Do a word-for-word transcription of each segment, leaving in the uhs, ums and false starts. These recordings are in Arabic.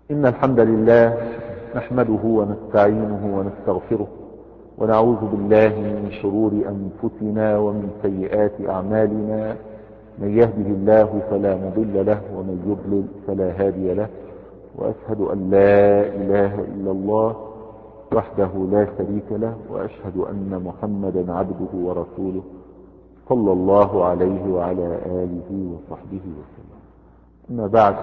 إن الحمد لله نحمده ونستعينه ونستغفره ونعوذ بالله من شرور أنفسنا ومن سيئات أعمالنا. من يهده الله فلا مضل له ومن يضلل فلا هادي له، وأشهد أن لا إله إلا الله وحده لا شريك له، وأشهد أن محمدا عبده ورسوله صلى الله عليه وعلى آله وصحبه وسلم. أما بعد،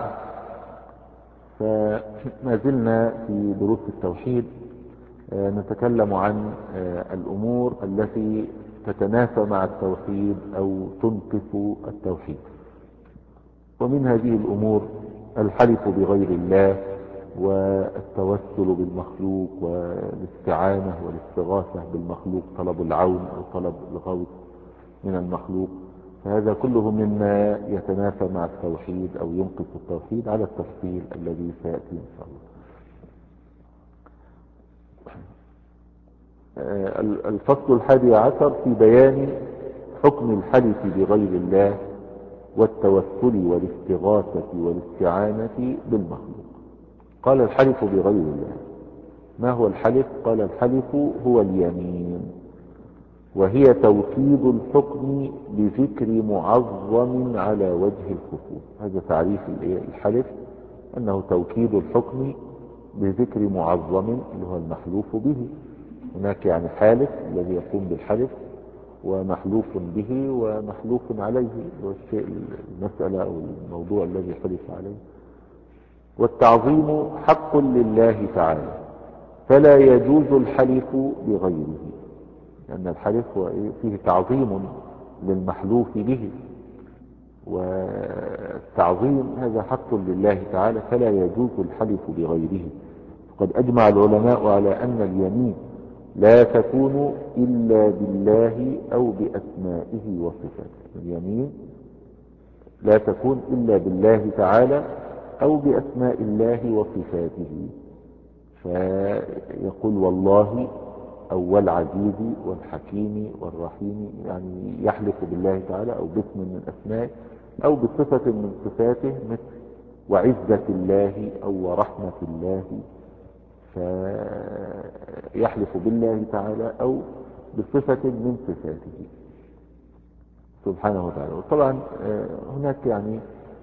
فما زلنا في دروس التوحيد نتكلم عن الأمور التي تتنافى مع التوحيد أو تنقص التوحيد. ومن هذه الأمور الحلف بغير الله، والتوسل بالمخلوق، والاستعانة والاستغاثة بالمخلوق، طلب العون أو طلب الغوث من المخلوق. فهذا كله مما يتنافى مع التوحيد أو ينقص التوحيد على التفصيل الذي سيأتي إن شاء الله. الفصل الحادي عشر في بيان حكم الحلف بغير الله والتوسل والاستغاثة والاستعانة بالمخلوق. قال الحلف بغير الله. ما هو الحلف؟ قال الحلف هو اليمين، وهي توكيد الحكم بذكر معظم على وجه الخصوص. هذا تعريف الحلف، أنه توكيد الحكم بذكر معظم اللي هو المحلوف به. هناك يعني حالف الذي يقوم بالحلف، ومحلوف به ومحلوف عليه، والشيء المسألة أو الموضوع الذي حلف عليه. والتعظيم حق لله تعالى، فلا يجوز الحلف بغيره، لأن الحلف هو فيه تعظيم للمحلوف به، والتعظيم هذا حق لله تعالى، فلا يجوز الحلف بغيره. قد أجمع العلماء على أن اليمين لا تكون إلا بالله أو بأسمائه وصفاته. اليمين لا تكون إلا بالله تعالى أو بأسماء الله وصفاته، فيقول والله أو والعزيز والحكيم والرحيم، يعني يحلف بالله تعالى أو باسم من أسمائه أو بصفة من صفاته، مثل وعزة الله أو ورحمة الله، فيحلف بالله تعالى أو بصفة من صفاته سبحانه وتعالى. وطبعا هناك يعني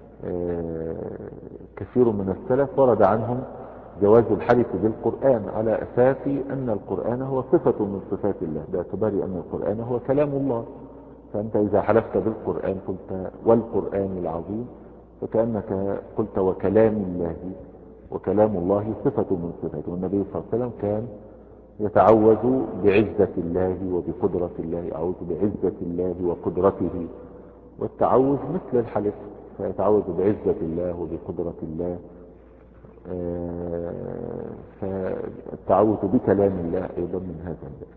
كثير من السلف ورد عنهم جواز الحلف بالقرآن على أساس أن القرآن هو صفة من صفات الله، باعتبار أن القرآن هو كلام الله. فأنت إذا حلفت بالقرآن قلت والقرآن العظيم، فكأنك قلت وكلام الله، وكلام الله صفة من صفاته. والنبي صلى الله عليه وسلم كان يتعوذ بعزة الله وبقدرة الله، أعوذ بعزة الله وقدرته، والتعوذ مثل الحلف، فيتعوذ بعزة الله وبقدرة الله. فالتعوذ بكلام الله أيضا من هذا الباب،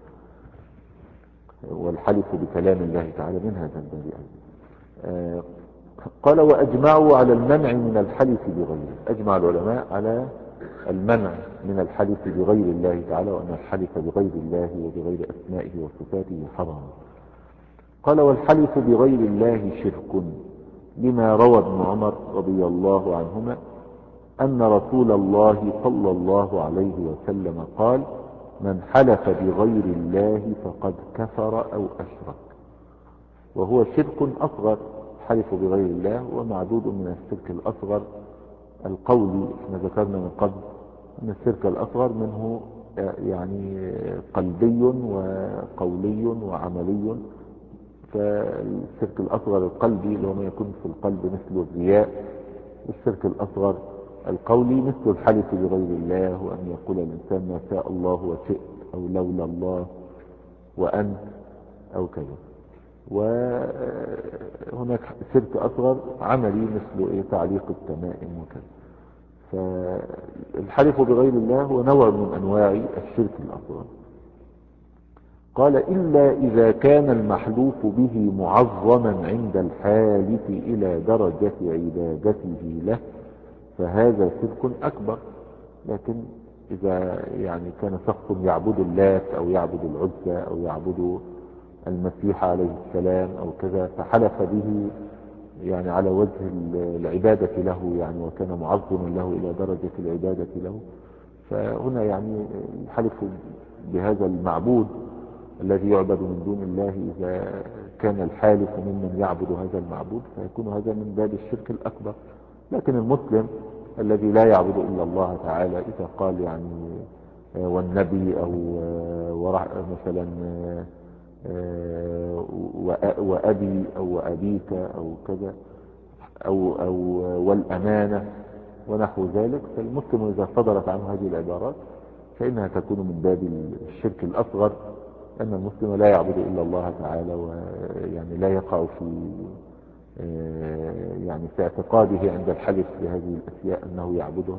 والحلف بكلام الله تعالى من هذا الباب أيضا. قال وأجمعوا على المنع من الحلف بغيره. أجمع العلماء على المنع من الحلف بغير الله تعالى، وأن الحلف بغير الله وبغير أسمائه وصفاته حرام. قال والحلف بغير الله شرك، لما روى ابن عمر رضي الله عنهما أن رسول الله صلى الله عليه وسلم قال من حلف بغير الله فقد كفر أو أشرك. وهو شرك أصغر، حلف بغير الله ومعدود من الشرك الأصغر القولي. احنا ذكرنا من قبل أن الشرك الأصغر منه يعني قلبي وقولي وعملي. فالشرك الأصغر القلبي اللي هو ما يكون في القلب مثل الرياء، والشرك الأصغر القولي مثل الحلف بغير الله، وأن يقول الإنسان ما شاء الله وشئت، أو لولا الله وأنت، أو كذا. وهناك شرك أصغر عملي مثل إيه تعليق التمائم وكذا. فالحلف بغير الله هو نوع من أنواع الشرك الأصغر. قال إلا إذا كان المحلوف به معظما عند الحالف إلى درجة عبادته له، فهذا شرك أكبر. لكن إذا يعني كان شخص يعبد اللات أو يعبد العزى أو يعبد المسيح عليه السلام أو كذا، فحلف به يعني على وجه العبادة له يعني، وكان معظما له إلى درجة العبادة له. فهنا يعني الحلف بهذا المعبود الذي يعبد من دون الله، إذا كان الحالف ممن يعبد هذا المعبود فيكون هذا من باب الشرك الأكبر. لكن المسلم الذي لا يعبد إلا الله تعالى إذا قال يعني والنبي أو مثلا وأبي أو وأبيك أو كذا أو, أو والأمانة ونحو ذلك، فالمسلم إذا صدرت عنه هذه العبارات فإنها تكون من باب الشرك الأصغر، أن المسلم لا يعبد إلا الله تعالى، ويعني لا يقع في يعني في اعتقاده عند الحلف بهذه الأشياء أنه يعبدها.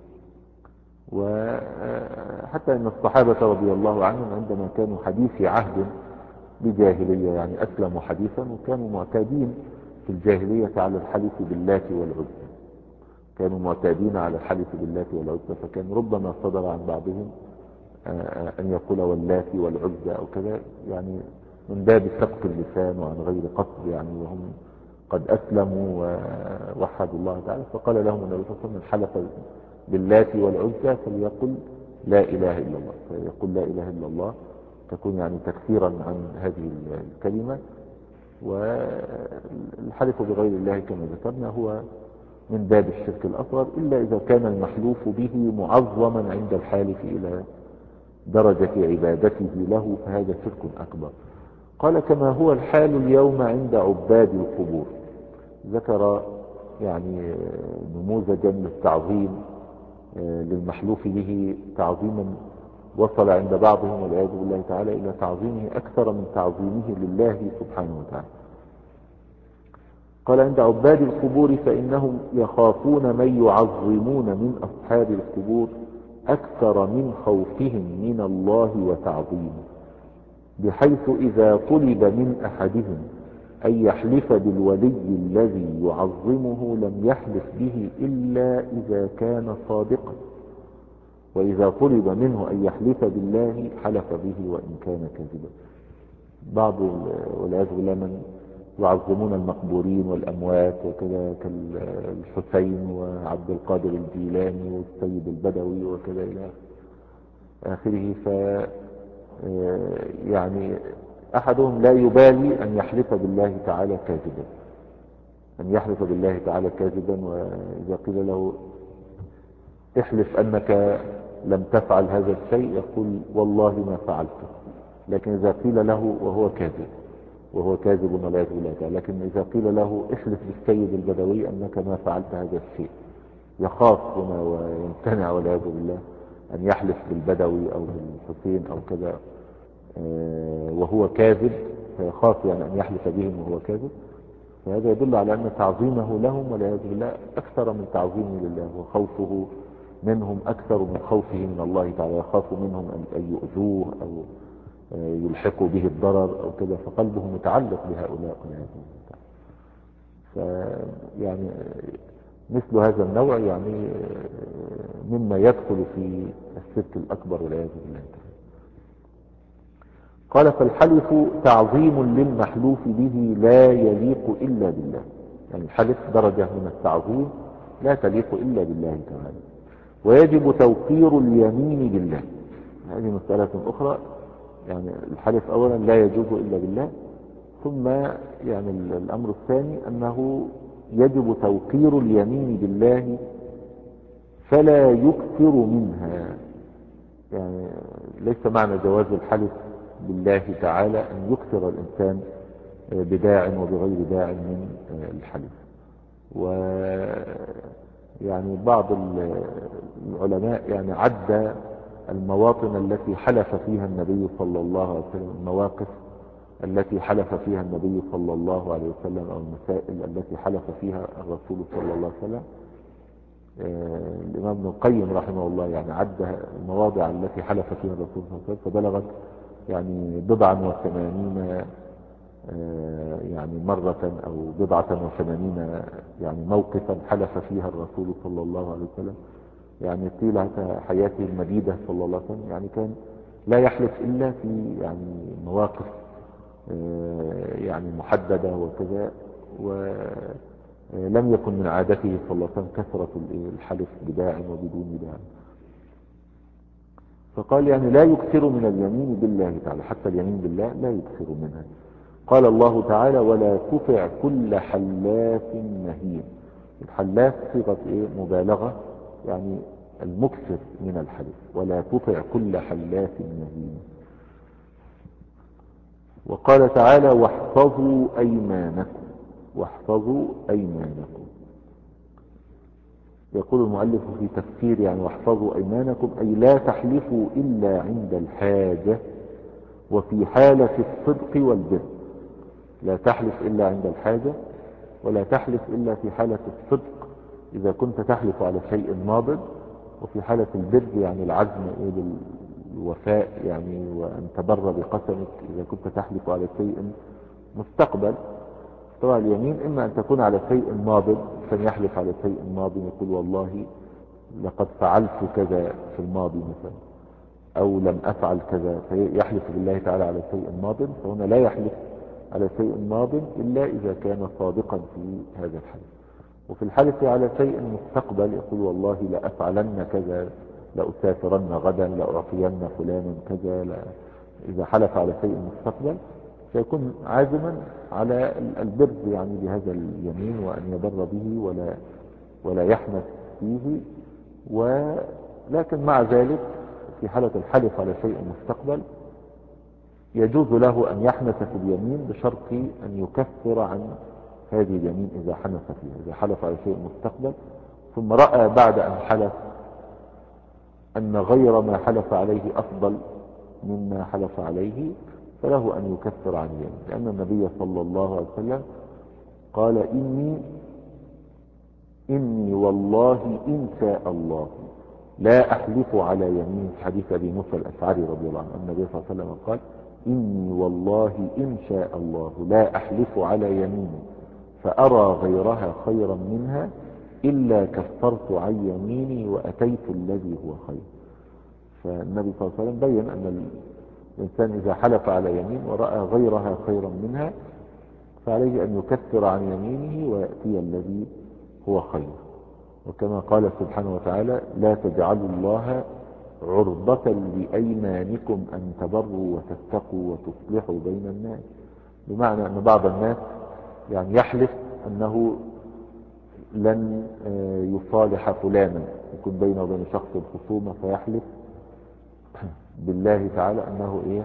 وحتى أن الصحابة رضي الله عنهم عندما كانوا حديثي عهد بجاهلية يعني أسلموا حديثا، وكانوا معتادين في الجاهلية على الحلف باللات والعزى، كانوا معتادين على الحلف باللات والعزى، فكان ربما صدر عن بعضهم أن يقول واللات والعزى أو كذا، يعني من باب سبق اللسان وعن غير قصد يعني، وهم قد أسلموا ووحدوا الله تعالى. فقال لهم النبي صلى الله عليه وسلم: من حلف باللات والعزى فليقل لا إله إلا الله، فيقول لا إله إلا الله تكون يعني تكثيرا عن هذه الكلمة. والحلف بغير الله كما ذكرنا هو من باب الشرك الأصغر، إلا إذا كان المحلوف به معظما عند الحالف إلى درجة عبادته له، فهذا شرك أكبر. قال: كما هو الحال اليوم عند عباد القبور. ذكر يعني نموذجا للتعظيم للمحلوف به، تعظيما وصل عند بعضهم والعياذ بالله تعالى إلى تعظيمه أكثر من تعظيمه لله سبحانه وتعالى. قال: عند عباد القبور فإنهم يخافون من يعظمون من أصحاب القبور أكثر من خوفهم من الله وتعظيمه، بحيث إذا طلب من أحدهم أن يحلف بالولي الذي يعظمه لم يحلف به إلا إذا كان صادقا، وإذا طلب منه أن يحلف بالله حلف به وإن كان كاذبا. بعض والعياذ بالله من يعظمون المقبورين والأموات وكذا، كالحسين وعبد القادر الجيلاني والسيد البدوي وكذا إلى آخره. ف يعني أحدهم لا يبالي أن يحلف بالله تعالى كاذبا، أن يحلف بالله تعالى كاذبا، وإذا قيل له احلف أنك لم تفعل هذا الشيء يقول والله ما فعلته. لكن إذا قيل له وهو كاذب وهو كاذب والعياذ بالله تعالى، لكن إذا قيل له احلف بالسيد البدوي أنك ما فعلت هذا الشيء، يخاف هنا ويمتنع والعياذ بالله أن يحلف بالبدوي أو بالحسين أو كذا وهو كاذب، فيخاف يعني أن يحلف بهم وهو كاذب. فهذا يدل على أن تعظيمه لهم والعياذ بالله أكثر من تعظيمه لله، وخوفه منهم أكثر من خوفه من الله تعالى، يخاف منهم أن يؤذوه أو يلحقوا به الضرر أو كذا، فقلبه متعلق بهؤلاء والعياذ بالله. فيعني مثل هذا النوع يعني مما يدخل في الشرك الأكبر والعياذ بالله تعالى. قال: فالحلف تعظيم للمحلوف به لا يليق إلا بالله، يعني الحلف درجة من التعظيم لا تليق إلا بالله تعالى. ويجب توقير اليمين بالله، هذه مسألة أخرى. يعني الحلف أولا لا يجوز إلا بالله، ثم يعني الأمر الثاني أنه يجب توقير اليمين بالله فلا يكثر منها. يعني ليس معنى جواز الحلف بالله تعالى أن يكثر الإنسان بداع وبغير داع من الحلف. ويعني بعض العلماء يعني عد المواطن التي حلف فيها النبي صلى الله عليه وسلم، المواقف التي حلف فيها النبي صلى الله عليه وسلم، أو المسائل التي حلف فيها الرسول صلى الله عليه وسلم. الإمام ابن القيم رحمه الله يعني عد المواضع التي حلف فيها الرسول صلى الله عليه وسلم فبلغت يعني بضعا وثمانين يعني مرة أو بضعة وثمانين يعني موقفا حلف فيها الرسول صلى الله عليه وسلم. يعني طيلة حياته المديدة صلى الله عليه وسلم يعني كان لا يحلف إلا في يعني مواقف يعني محددة وكذا. لم يكن من عادته صلى الله عليه وسلم كثرة الحلف بداع وبدون داع. فقال يعني لا يكثر من اليمين بالله تعالى، حتى اليمين بالله لا يكثر منها. قال الله تعالى ولا تطع كل حلاف مهين. الحلاف صيغة ايه؟ مبالغة، يعني المكثر من الحلف. ولا تطع كل حلاف مهين. وقال تعالى واحفظوا أيمانكم. واحفظوا أيمانكم. يقول المؤلف في تفسير يعني واحفظوا أيمانكم أي لا تحلفوا إلا عند الحاجة وفي حالة الصدق والبر. لا تحلف إلا عند الحاجة، ولا تحلف إلا في حالة الصدق إذا كنت تحلف على شيء ماضٍ، وفي حالة البر يعني العزم بالوفاء يعني وأن تبر بقسمك إذا كنت تحلف على شيء مستقبل. طبعا اليمين إما أن تكون على شيء ماضٍ، فيحلف على شيء ماضٍ يقول والله لقد فعلت كذا في الماضي مثلا، أو لم أفعل كذا، فيحلف بالله تعالى على شيء ماضٍ. فهنا لا يحلف على شيء ماض إلا إذا كان صادقا في هذا الحلف. وفي الحلف على شيء مستقبل يقول والله لأفعلن كذا، لأسافرن غدا، لأعطين فلانا كذا. لا. إذا حلف على شيء مستقبل سيكون عازما على البر يعني بهذا اليمين، وأن يبر به ولا ولا يحنث فيه. ولكن مع ذلك في حالة الحلف على شيء مستقبل يجوز له أن يحنث في اليمين بشرط أن يكفر عن هذه اليمين إذا حنث فيها. إذا حلف على شيء مستقبل ثم رأى بعد أن حلف أن غير ما حلف عليه أفضل مما حلف عليه فله أن يكفر عن اليمين، لأن النبي صلى الله عليه وسلم قال إني إني والله إن شاء الله لا أحلف على يمين. في حديث أبي موسى الأشعري رضي الله عنه النبي صلى الله عليه وسلم قال إني والله إن شاء الله لا أحلف على يمين فأرى غيرها خيرا منها إلا كفرت عن يميني وأتيت الذي هو خير. فالنبي صلى الله عليه وسلم بين أن الإنسان إذا حلف على يمين ورأى غيرها خيرا منها فعليه أن يكفر عن يمينه ويأتي الذي هو خير. وكما قال سبحانه وتعالى لا تجعلوا الله عرضة لأيمانكم أن تبروا وتتقوا وتصلحوا بين الناس. بمعنى أن بعض الناس يعني يحلف أنه لن يصالح فلانا، يكون بينه وبين شخص الخصومة فيحلف بالله تعالى أنه إيه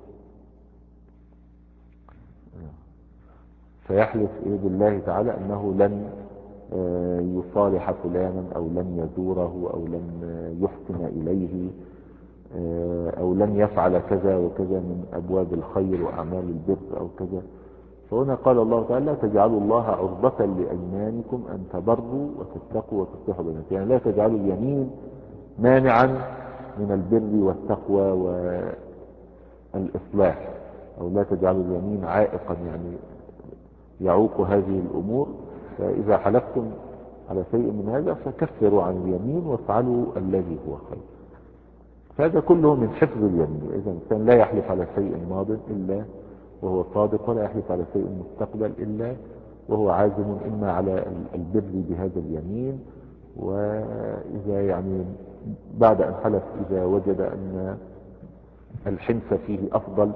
فيحلف إيه بالله تعالى أنه لن يصالح فلانا أو لن يزوره أو لن يحسن إليه أو لن يفعل كذا وكذا من أبواب الخير وأعمال البر أو كذا. فهنا قال الله تعالى لا تجعلوا الله عرضة لأيمانكم أن تبروا وتتقوا وتصلحوا بين الناس. يعني لا تجعلوا اليمين مانعا من البر والتقوى والإصلاح، أو لا تجعلوا اليمين عائقا يعني يعوق هذه الأمور. فإذا حلفتم على شيء من هذا فكفروا عن اليمين وافعلوا الذي هو خير. فهذا كله من حفظ اليمين. إذا الإنسان لا يحلف على شيء ماض إلا وهو صادق، ولا يحلف على شيء مستقبل إلا وهو عازم إما على البر بهذا اليمين، وإذا يعني بعد أن حلف إذا وجد أن الحنث فيه أفضل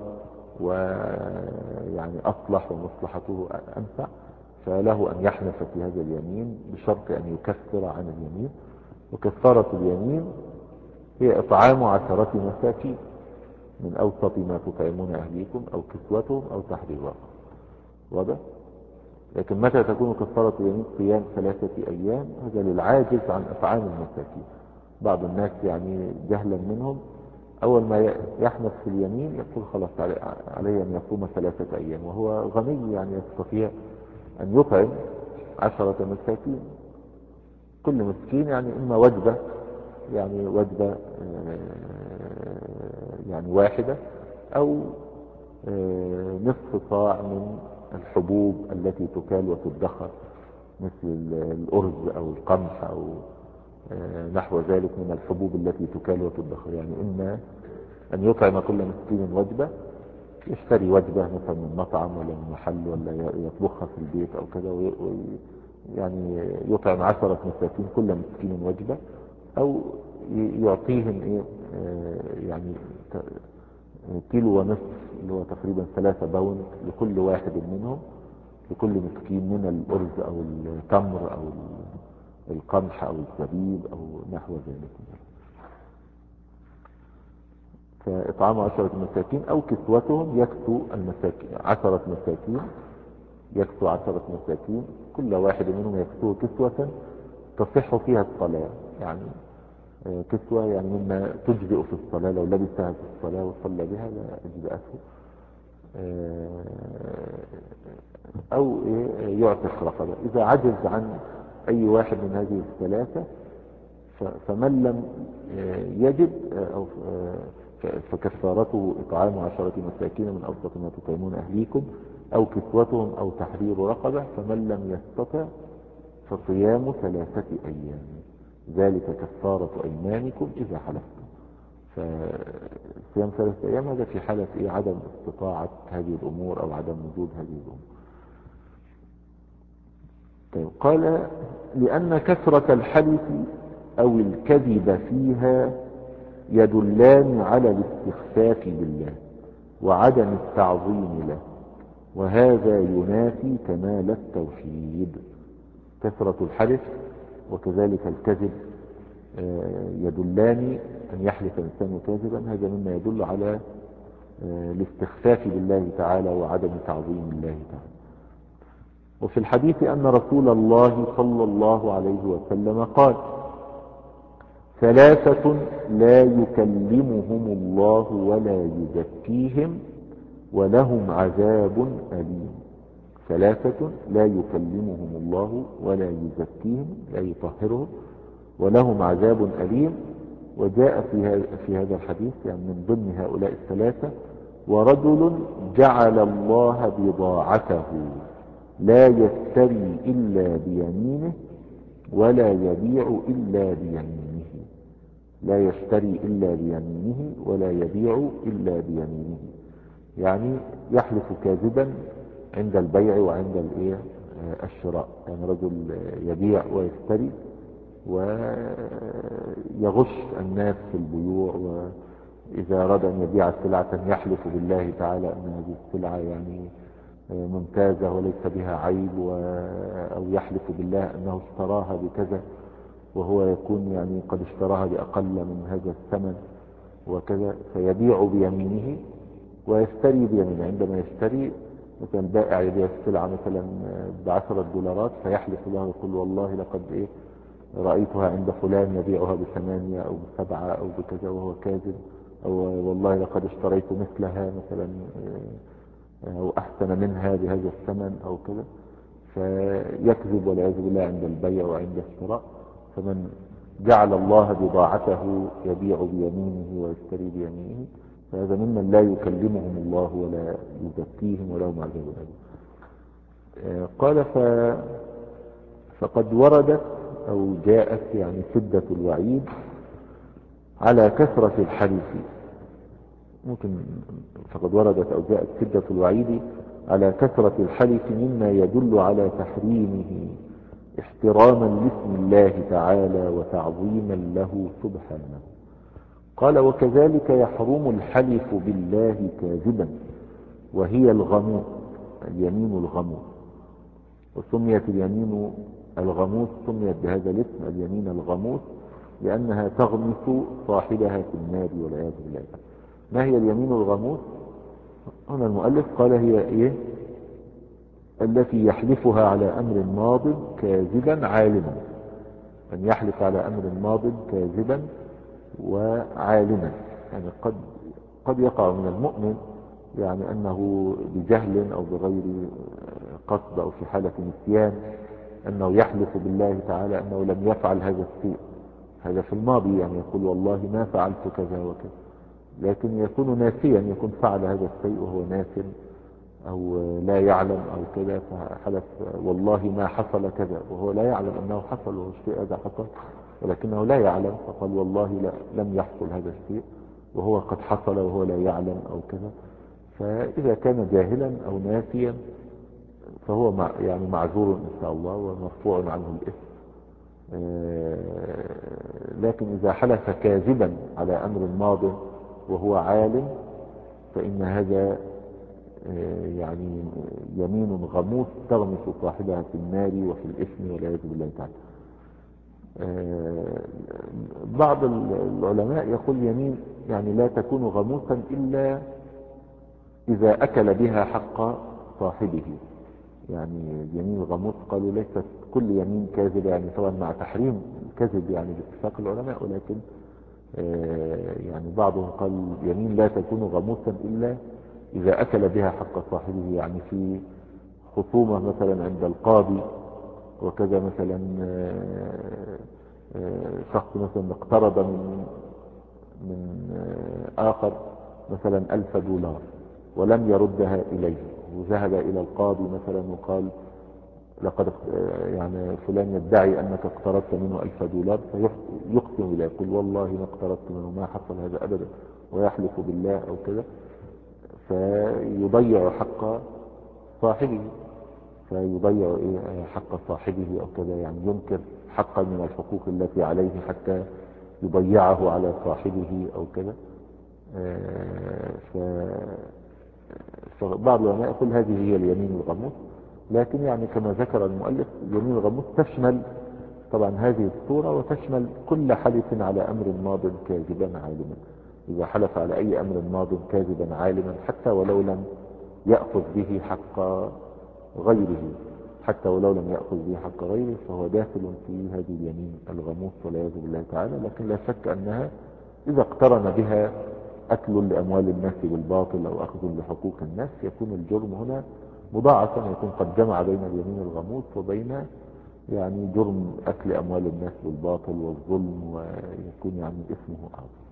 ويعني أصلح ومصلحته أنفع فله أن يحنث في هذا اليمين بشرط أن يكفر عن اليمين. وكفارة اليمين هي إطعام عشرة مساكين من أوسط ما تطعمون أهليكم أو كسوتهم أو تحرير رقبة. واضح؟ لكن متى تكون كفارة اليمين؟ صيام ثلاثة أيام. هذا للعاجز عن إطعام المساكين. بعض الناس يعني جهلا منهم أول ما يحنث في اليمين يقول خلاص عليه أن يصوم ثلاثة أيام، وهو غني يعني يستطيع أن يطعم عشرة مساكين. كل مسكين يعني إما وجبة يعني وجبة يعني واحدة أو نصف صاع من الحبوب التي تكال وتدخر مثل الأرز أو القمح أو نحو ذلك من الحبوب التي تكال وتدخر. يعني إما أن يطعم كل مسكين وجبة، يشتري وجبة مثلا من مطعم ولا من محل ولا يطبخها في البيت أو كذا يعني يطعم عشرة مساكين كل مسكين وجبة، او يعطيهم ايه يعني كيلو ونصف اللي هو تقريبا ثلاثة باوند لكل واحد منهم، لكل مسكين من الأرز او التمر او القمح او الزبيب او نحو ذلك. فإطعام عشرة مساكين او كسوتهم، يكسو المساكين عشرة مساكين، يكسو عشرة مساكين كل واحد منهم يكسوه كسوة تصح فيها الصلاة، يعني كسوة يعني مما تجزئ في الصلاة، لو لبسها في الصلاة وصلى بها لا أجزأته، أو يعتق رقبة. إذا عجز عن أي واحد من هذه الثلاثة فمن لم يجد أو فكفارته إطعام عشرة مساكين من أوسط ما تطعمون أهليكم أو كسوتهم أو تحرير رقبة، فمن لم يستطع فصيام ثلاثة أيام، ذلك كفارة أيمانكم إذا حلفتم. فصيام ثلاثة أيام هذا في حالة إيه؟ عدم استطاعة هذه الأمور أو عدم وجود هذه الأمور. طيب قال لأن كثرة الحلف أو الكذب فيها يدلان على الاستخفاف بالله وعدم التعظيم له، وهذا ينافي كمال التوحيد. كثرة الحلف وكذلك الكذب يدلان، أن يحلف الإنسان كاذبا هذا مما يدل على الاستخفاف بالله تعالى وعدم تعظيم الله تعالى. وفي الحديث أن رسول الله صلى الله عليه وسلم قال ثلاثة لا يكلمهم الله ولا يزكيهم ولهم عذاب أليم. ثلاثة لا يكلمهم الله ولا يزكيهم، لا يطهرهم، ولهم عذاب أليم. وجاء في هذا في هذا الحديث يعني من ضمن هؤلاء الثلاثة ورجل جعل الله بضاعته لا يشتري إلا بيمينه ولا يبيع إلا بيمينه، لا يشتري إلا بيمينه ولا يبيع إلا بيمينه، يعني يحلف كاذبا عند البيع وعند الايه الشراء. يعني رجل يبيع ويشتري ويغش الناس في البيوع، وإذا أراد أن يبيع سلعة يحلف بالله تعالى أن هذه السلعة يعني ممتازة وليس بها عيب، أو يحلف بالله أنه اشتراها بكذا وهو يكون يعني قد اشتراها بأقل من هذا الثمن وكذا، فيبيع بيمينه ويشتري بيمينه. عندما يشتري مثلا البائع يبيع السلعة مثلا بعشرة دولارات فيحلف له يقول والله لقد ايه رأيتها عند فلان يبيعها بثمانية او بسبعة او بكذا وهو كاذب، او والله لقد اشتريت مثلها مثلا او احسن منها بهذا الثمن او كذا، فيكذب والعياذ بالله عند البيع وعند الشراء. فمن جعل الله بضاعته يبيع بيمينه ويشتري بيمينه فهذا ممن لا يكلمهم الله ولا يزكيهم ولهم عذاب أليم. قال ف... فقد وردت أو جاءت يعني شدة الوعيد على كثرة الحلف، ممكن فقد وردت أو جاءت شدة الوعيد على كثرة الحلف مما يدل على تحريمه احتراما لاسم الله تعالى وتعظيما له سبحانه. قال وكذلك يحرم الحلف بالله كاذبا وهي الغموس، اليمين الغموس. وسميت اليمين الغموس سميت بهذا الاسم اليمين الغموس لأنها تغمس صاحبها في النار والعياذ بالله. ما هي اليمين الغموس؟ هنا المؤلف قال هي ايه؟ التي يحلفها على أمر ماض كاذبا عالما، أن يحلف على أمر ماض كاذبا وعالما. يعني قد قد يقع من المؤمن يعني أنه بجهل أو بغير قصد أو في حالة نسيان أنه يحلف بالله تعالى أنه لم يفعل هذا الشيء، هذا في الماضي، يعني يقول والله ما فعلت كذا وكذا، لكن يكون ناسيا، يكون فعل هذا الشيء وهو ناس أو لا يعلم أو كذا، فحلف والله ما حصل كذا وهو لا يعلم أنه حصل وهو الشيء هذا حصل ولكنه لا يعلم، فقال والله لا لم يحصل هذا الشيء وهو قد حصل وهو لا يعلم أو كذا. فإذا كان جاهلا أو ناسيا فهو مع يعني معذور إن شاء الله ومرفوع عنه الإثم. لكن إذا حلف كاذبا على أمر ماض وهو عالم فإن هذا يعني يمين غموس تغمس صاحبها في النار وفي الإثم والعياذ بالله تعالى. بعض العلماء يقول يمين يعني لا تكون غموسا إلا إذا أكل بها حق صاحبه. يعني يمين الغموس قالوا ليست كل يمين كاذبة، يعني طبعا مع تحريم الكذب يعني باتفاق العلماء، ولكن يعني بعضهم قال يمين لا تكون غموسا إلا إذا أكل بها حق صاحبه، يعني في خصومة مثلا عند القاضي وكذا، مثلا شخص مثلا اقترض من من آخر مثلا ألف دولار ولم يردها إليه، وذهب إلى القاضي مثلا وقال لقد يعني فلان يدعي أنك اقترضت منه ألف دولار، فيقسم بالله يقول والله ما اقترضت منه، ما حصل هذا أبدا، ويحلف بالله أو كذا، فيضيع حق صاحبه فيضيع إيه حق صاحبه أو كذا، يعني ينكر حقا من الحقوق التي عليه حتى يضيعه على صاحبه أو كذا. فبعض العلماء يقول هذه هي اليمين الغموس، لكن يعني كما ذكر المؤلف اليمين الغموس تشمل طبعا هذه الصورة وتشمل كل حلف على أمر ماض كاذبا عالما. إذا حلف على أي أمر ماض كاذبا عالما حتى ولو لم يأخذ به حق غيره حتى ولو لم يأخذ به حق غيره فهو داخل في هذه اليمين الغموس والعياذ بالله تعالى. لكن لا شك أنها إذا اقترن بها أكل لأموال الناس بالباطل أو أخذ لحقوق الناس يكون الجرم هنا مضاعفا، يكون قد جمع بين اليمين الغموس وبين يعني جرم أكل أموال الناس بالباطل والظلم، ويكون يعني اسمه أعظم.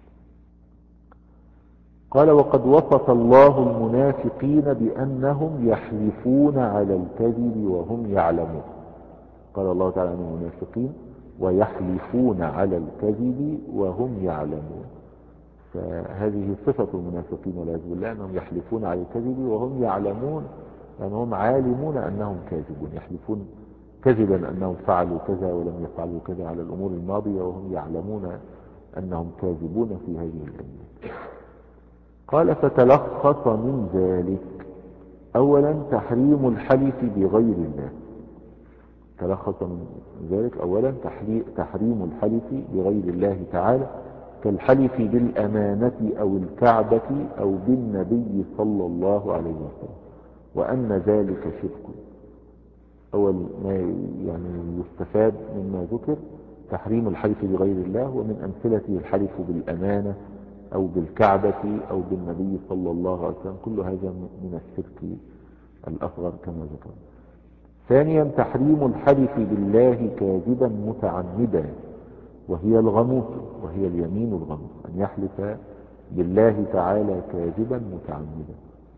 قال وقد وصف الله المنافقين بأنهم يحلفون على الكذب وهم يعلمون. قال الله تعالى عن المنافقين ويحلفون على الكذب وهم يعلمون، فهذه صفة المنافقين والعياذ بالله أنهم يحلفون على الكذب وهم يعلمون، يعني هم عالمون أنهم كاذبون، يحلفون كذبا أنهم فعلوا كذا ولم يفعلوا كذا على الأمور الماضية وهم يعلمون أنهم كاذبون في هذه الأيام. قال فتلخص من ذلك أولا تحريم الحلف بغير الله. تلخص من ذلك أولا تحريم الحلف بغير الله تعالى كالحلف بالأمانة أو الكعبة أو بالنبي صلى الله عليه وسلم، وأن ذلك شرك. أول ما يعني يستفاد مما ذكر تحريم الحلف بغير الله، ومن أمثلته الحلف بالأمانة أو بالكعبة أو بالنبي صلى الله عليه وسلم، كل هذا من الشرك الأصغر كما ذكر. ثانيا تحريم الحلف بالله كاذبا متعمدا، وهي الغموس وهي اليمين الغموس، أن يحلف بالله تعالى كاذبا متعمدا.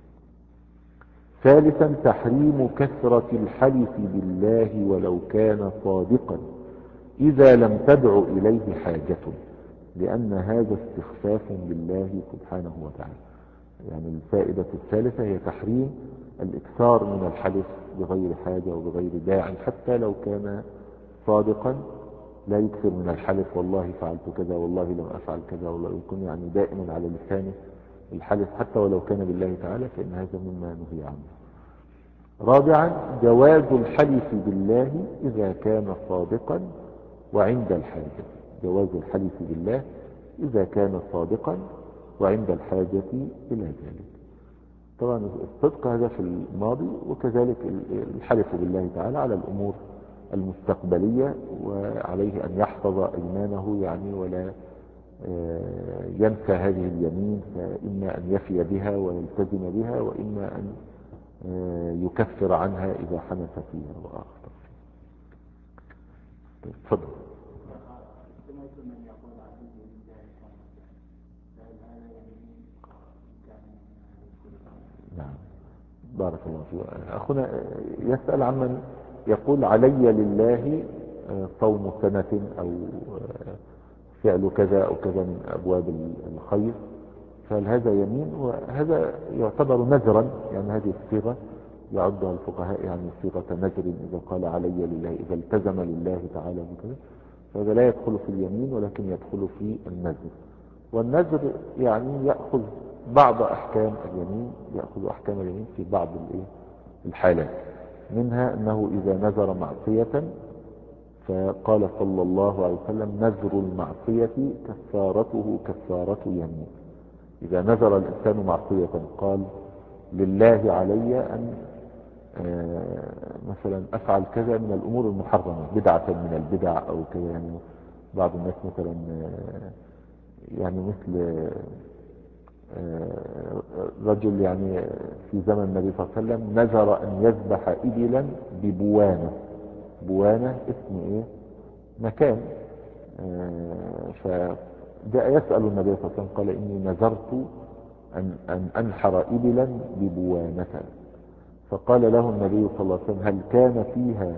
ثالثا تحريم كثرة الحلف بالله ولو كان صادقا إذا لم تدع إليه حاجة، لأن هذا استخفاف بالله سبحانه وتعالى. يعني الفائدة الثالثة هي تحريم الإكثار من الحلف بغير حاجة وبغير داع، حتى لو كان صادقا لا يكثر من الحلف والله فعلت كذا والله لم أفعل كذا، والله يكون يعني دائما على لسانه الحلف حتى ولو كان بالله تعالى، فإن هذا مما نهي عنه. رابعا جواز الحلف بالله إذا كان صادقا وعند الحاجة، جواز الحلف بالله إذا كان صادقا وعند الحاجة إلى ذلك. طبعا الصدق هذا في الماضي، وكذلك الحلف بالله تعالى على الأمور المستقبلية، وعليه أن يحفظ أيمانه يعني ولا ينسى هذه اليمين، فإما أن يفي بها ويلتزم بها، وإما أن يكفر عنها إذا حنث فيها وأخطأ. تفضل. نعم بارك الله فيك. أخونا يسأل عمن يقول علي لله صوم سنة أو فعل كذا أو كذا من أبواب الخير، فهل هذا يمين؟ وهذا يعتبر نذرا، يعني هذه الصيغة يعدها الفقهاء يعني صيغة نذر، إذا قال علي لله، إذا التزم لله تعالى بكذا، فهذا لا يدخل في اليمين ولكن يدخل في النذر. والنذر يعني يأخذ بعض أحكام اليمين، يأخذ أحكام اليمين في بعض الحالات، منها أنه إذا نذر معصية، فقال صلى الله عليه وسلم نذر المعصية كفارته كفارة يمين. إذا نذر الإنسان معصية قال لله علي أن مثلا أفعل كذا من الأمور المحرمة، بدعة من البدع أو كذا، يعني بعض الناس مثلا يعني مثل رجل يعني في زمن النبي صلى الله عليه وسلم نذر أن يذبح إبلا ببوانة. بوانة اسم إيه؟ مكان. فجاء يسأل النبي صلى الله عليه وسلم قال إني نذرت أن, أن أنحر إبلا ببوانة. فقال له النبي صلى الله عليه وسلم هل كان فيها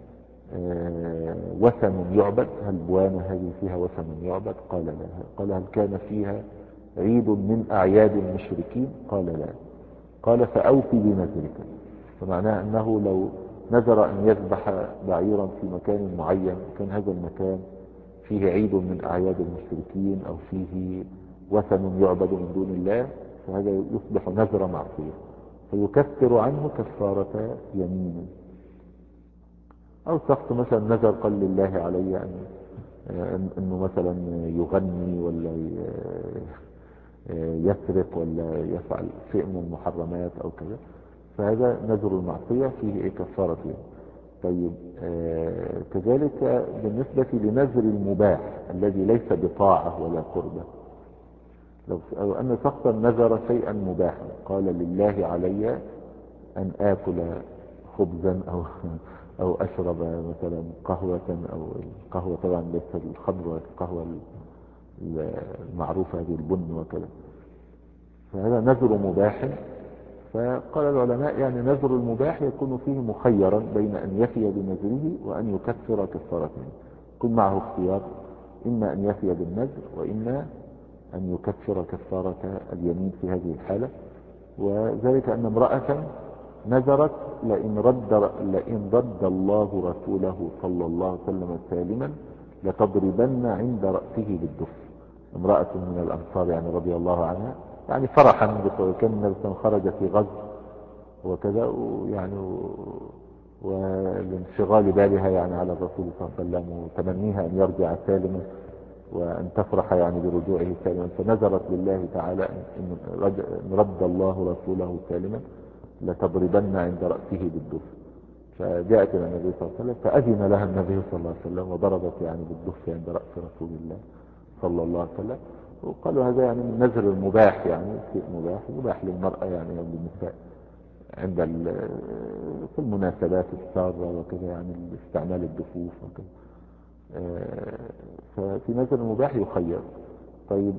وثن يعبد؟ هل بوانة هذه فيها وثن يعبد؟ قال لا. قال هل كان فيها عيد من أعياد المشركين؟ قال لا. قال فأوفي بنذرك. فمعناه أنه لو نذر أن يذبح بعيرا في مكان معين، كان هذا المكان فيه عيد من أعياد المشركين أو فيه وثن يعبد من دون الله، فهذا يصبح نذر معصية، فيكفر عنه كفارة يمين. أو شخص مثلا نذر قال لله علي أن أنه مثلا يغني ولا يسرق ولا يفعل شيء من المحرمات أو كذا، فهذا نذر المعصية فيه إيه؟ كفارة يمين. طيب آه كذلك بالنسبة لنذر المباح الذي ليس بطاعة ولا قربة، لو أو أن شخصا نذر شيئا مباحا قال لله علي أن آكل خبزا أو أو أشرب مثلا قهوة، أو القهوة طبعا ليس الخمر، القهوة المعروفة هذه البن وكذا، فهذا نذر مباح. فقال العلماء يعني نذر المباح يكون فيه مخيرا بين أن يفي بنذره وأن يكفر كفارة، يكون معه اختيار، إما أن يفي بالنذر وإما أن يكفر كفارة اليمين في هذه الحالة. وذلك أن امرأة نذرت لئن رد, لئن رد الله رسوله صلى الله عليه وسلم سالما لتضربن عند رأسه بالدف. امرأة من الأنصار يعني رضي الله عنها، يعني فرحا كان النبي صلى الله عليه وسلم خرج في غزو وكذا، ويعني والانشغال بالها يعني على الرسول صلى الله عليه وسلم وتمنيها أن يرجع سالما وأن تفرح يعني برجوعه سالما، فنذرت لله تعالى إن رد الله رسوله سالما لتضربن عند رأسه بالدف. فجاءت إلى النبي صلى الله عليه وسلم فأذن لها النبي صلى الله عليه وسلم وضربت يعني بالدف عند رأس رسول الله صلى الله عليه وسلم. وقالوا هذا يعني من نذر المباح، يعني شيء مباح مباح للمرأة يعني وللنساء عند في المناسبات السارة وكذا، يعني استعمال الدفوف وكذا. ففي نذر المباح يخير. طيب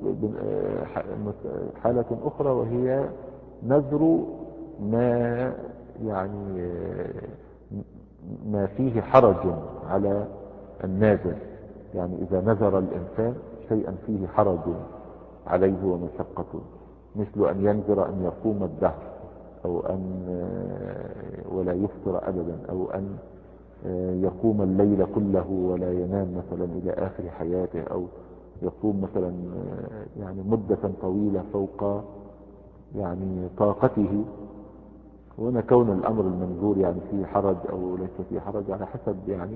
حالة أخرى وهي نذر ما يعني ما فيه حرج على الناذر، يعني إذا نذر الإنسان شيئا فيه حرج عليه ومشقة، مثل أن ينذر أن يقوم الدهر أو أن ولا يفطر أبدا، أو أن يقوم الليل كله ولا ينام مثلا إلى آخر حياته، أو يقوم مثلا يعني مدة طويلة فوق يعني طاقته. وهنا كون الأمر المنذور يعني فيه حرج أو ليس فيه حرج على حسب يعني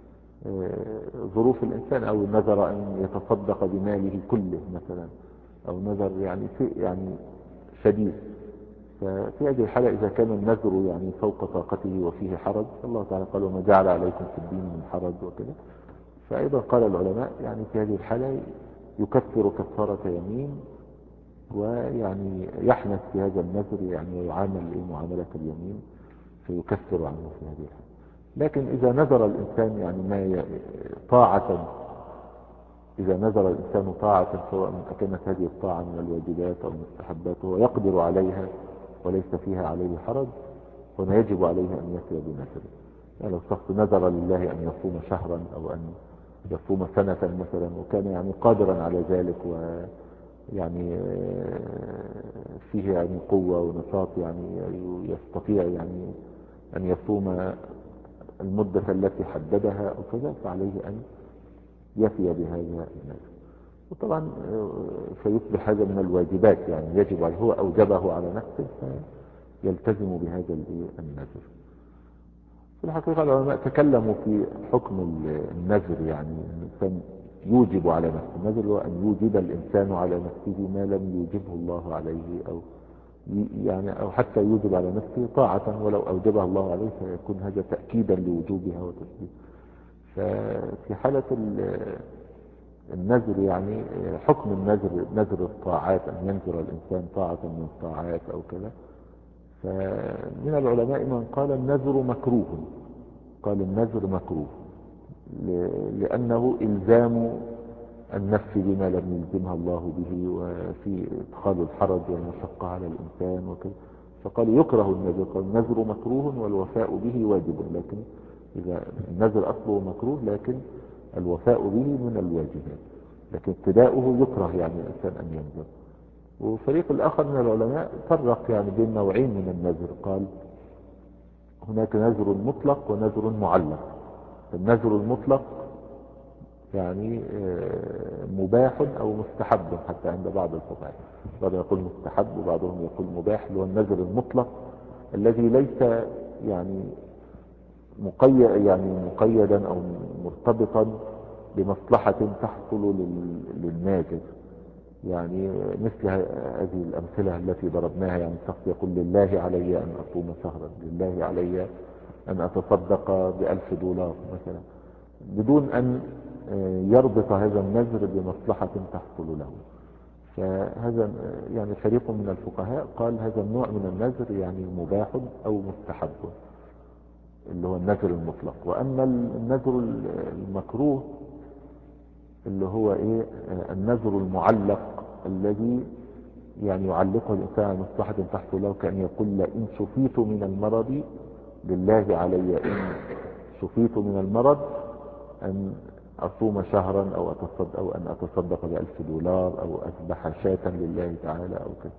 ظروف الإنسان، أو نذر أن يتصدق بماله كله مثلا، أو نذر يعني شيء يعني شديد. ففي هذه الحالة إذا كان النذر يعني فوق طاقته وفيه حرج، الله تعالى قال وما جعل عليكم في الدين من حرج وكذا، فأيضا قال العلماء يعني في هذه الحالة يكفر كفارة يمين، ويعني يحنث في هذا النذر يعني ويعامل معاملة اليمين فيكفر عنه في هذه الحالة. لكن إذا نذر الإنسان يعني ما طاعة، إذا نذر الإنسان طاعة سواء كانت هذه الطاعة من الواجبات أو المستحبات وهو يقدر عليها وليس فيها عليه حرج، هنا يجب عليه أن يفي بنذره. يعني لو شخص نذر لله أن يصوم شهرا أو أن يصوم سنة مثلا وكان يعني قادرا على ذلك يعني فيه يعني قوة ونشاط، يعني يستطيع يعني أن يصوم المدة التي حددها أو كذا، فعليه أن يفي بهذا النذر. وطبعا فيصبح هذا من الواجبات، يعني يجب عليه، هو أوجبه على نفسه فيلتزم بهذا النذر. في الحقيقة العلماء تكلموا في حكم النذر، يعني الإنسان يوجب على نفسه. النذر هو أن يوجب الإنسان على نفسه ما لم يوجبه الله عليه، أو يعني أو حتى يوجب على نفسه طاعة ولو أوجبها الله عليه، فيكون هذا تأكيدا لوجوبها وتثبيت. ففي حالة النذر يعني حكم النذر، نذر الطاعات، أن ينذر الإنسان طاعة من الطاعات أو كذا. فمن العلماء من قال النذر مكروه، قال النذر مكروه لأنه إلزام النفس بما لم يلزمها الله به، وفي إدخال الحرج والمشقة على الإنسان وكذا. فقال يكره النذر، قال النذر مكروه والوفاء به واجب. لكن إذا النذر أصله مكروه، لكن الوفاء به من الواجبات، لكن ابتداؤه يكره يعني الإنسان أن ينذر. وفريق الآخر من العلماء فرق يعني بين نوعين من النذر، قال هناك نذر مطلق ونذر معلق. النذر المطلق يعني مباح أو مستحب حتى عند بعض الفقهاء، بعضهم يقول مستحب وبعضهم يقول مباح، اللي هو النذر المطلق الذي ليس يعني مقيد يعني مقيدا أو مرتبطا بمصلحة تحصل للناذر. يعني مثل هذه الأمثلة التي ضربناها، يعني شخص يقول لله علي أن أصوم شهرا، لله علي أن أتصدق بألف دولار مثلا، بدون أن يربط هذا النذر بمصلحة تحصل له. فهذا يعني فريق من الفقهاء قال هذا النوع من النذر يعني مباح أو مستحب، اللي هو النذر المطلق. وأما النذر المكروه اللي هو إيه النذر المعلق، الذي يعني يعلقه الإنسان على مصلحة تحصل له، كأن يقول لئن شفيت من المرض، لله علي إن شفيت من المرض أن أصوم شهرا أو أتصدق، أو أن أتصدق بألف دولار، أو أذبح شاة لله تعالى أو كذا،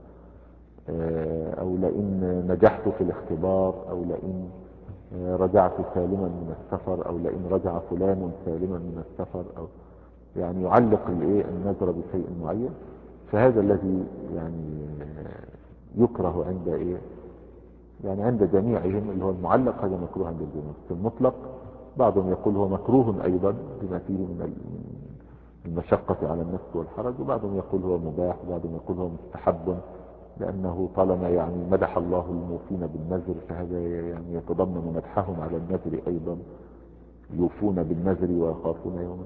أو لئن نجحت في الاختبار، أو لئن رجعت سالما من السفر، أو لئن رجع فلان سالما من السفر، أو يعني يعلق الايه النذر بشيء معين. فهذا الذي يعني يكره عند ايه يعني عند جميعهم، اللي هو المعلق، هذا مكروه عند الجميع. في المطلق بعضهم يقول هو مكروه ايضا بما فيه من المشقة على النفس والحرج، وبعضهم يقول هو مباح، وبعضهم يقول هو مستحب، لانه طالما يعني مدح الله الموفين بالنذر، فهذا يعني يتضمن مدحهم على النذر ايضا، يوفون بالنذر ويخافون يوما.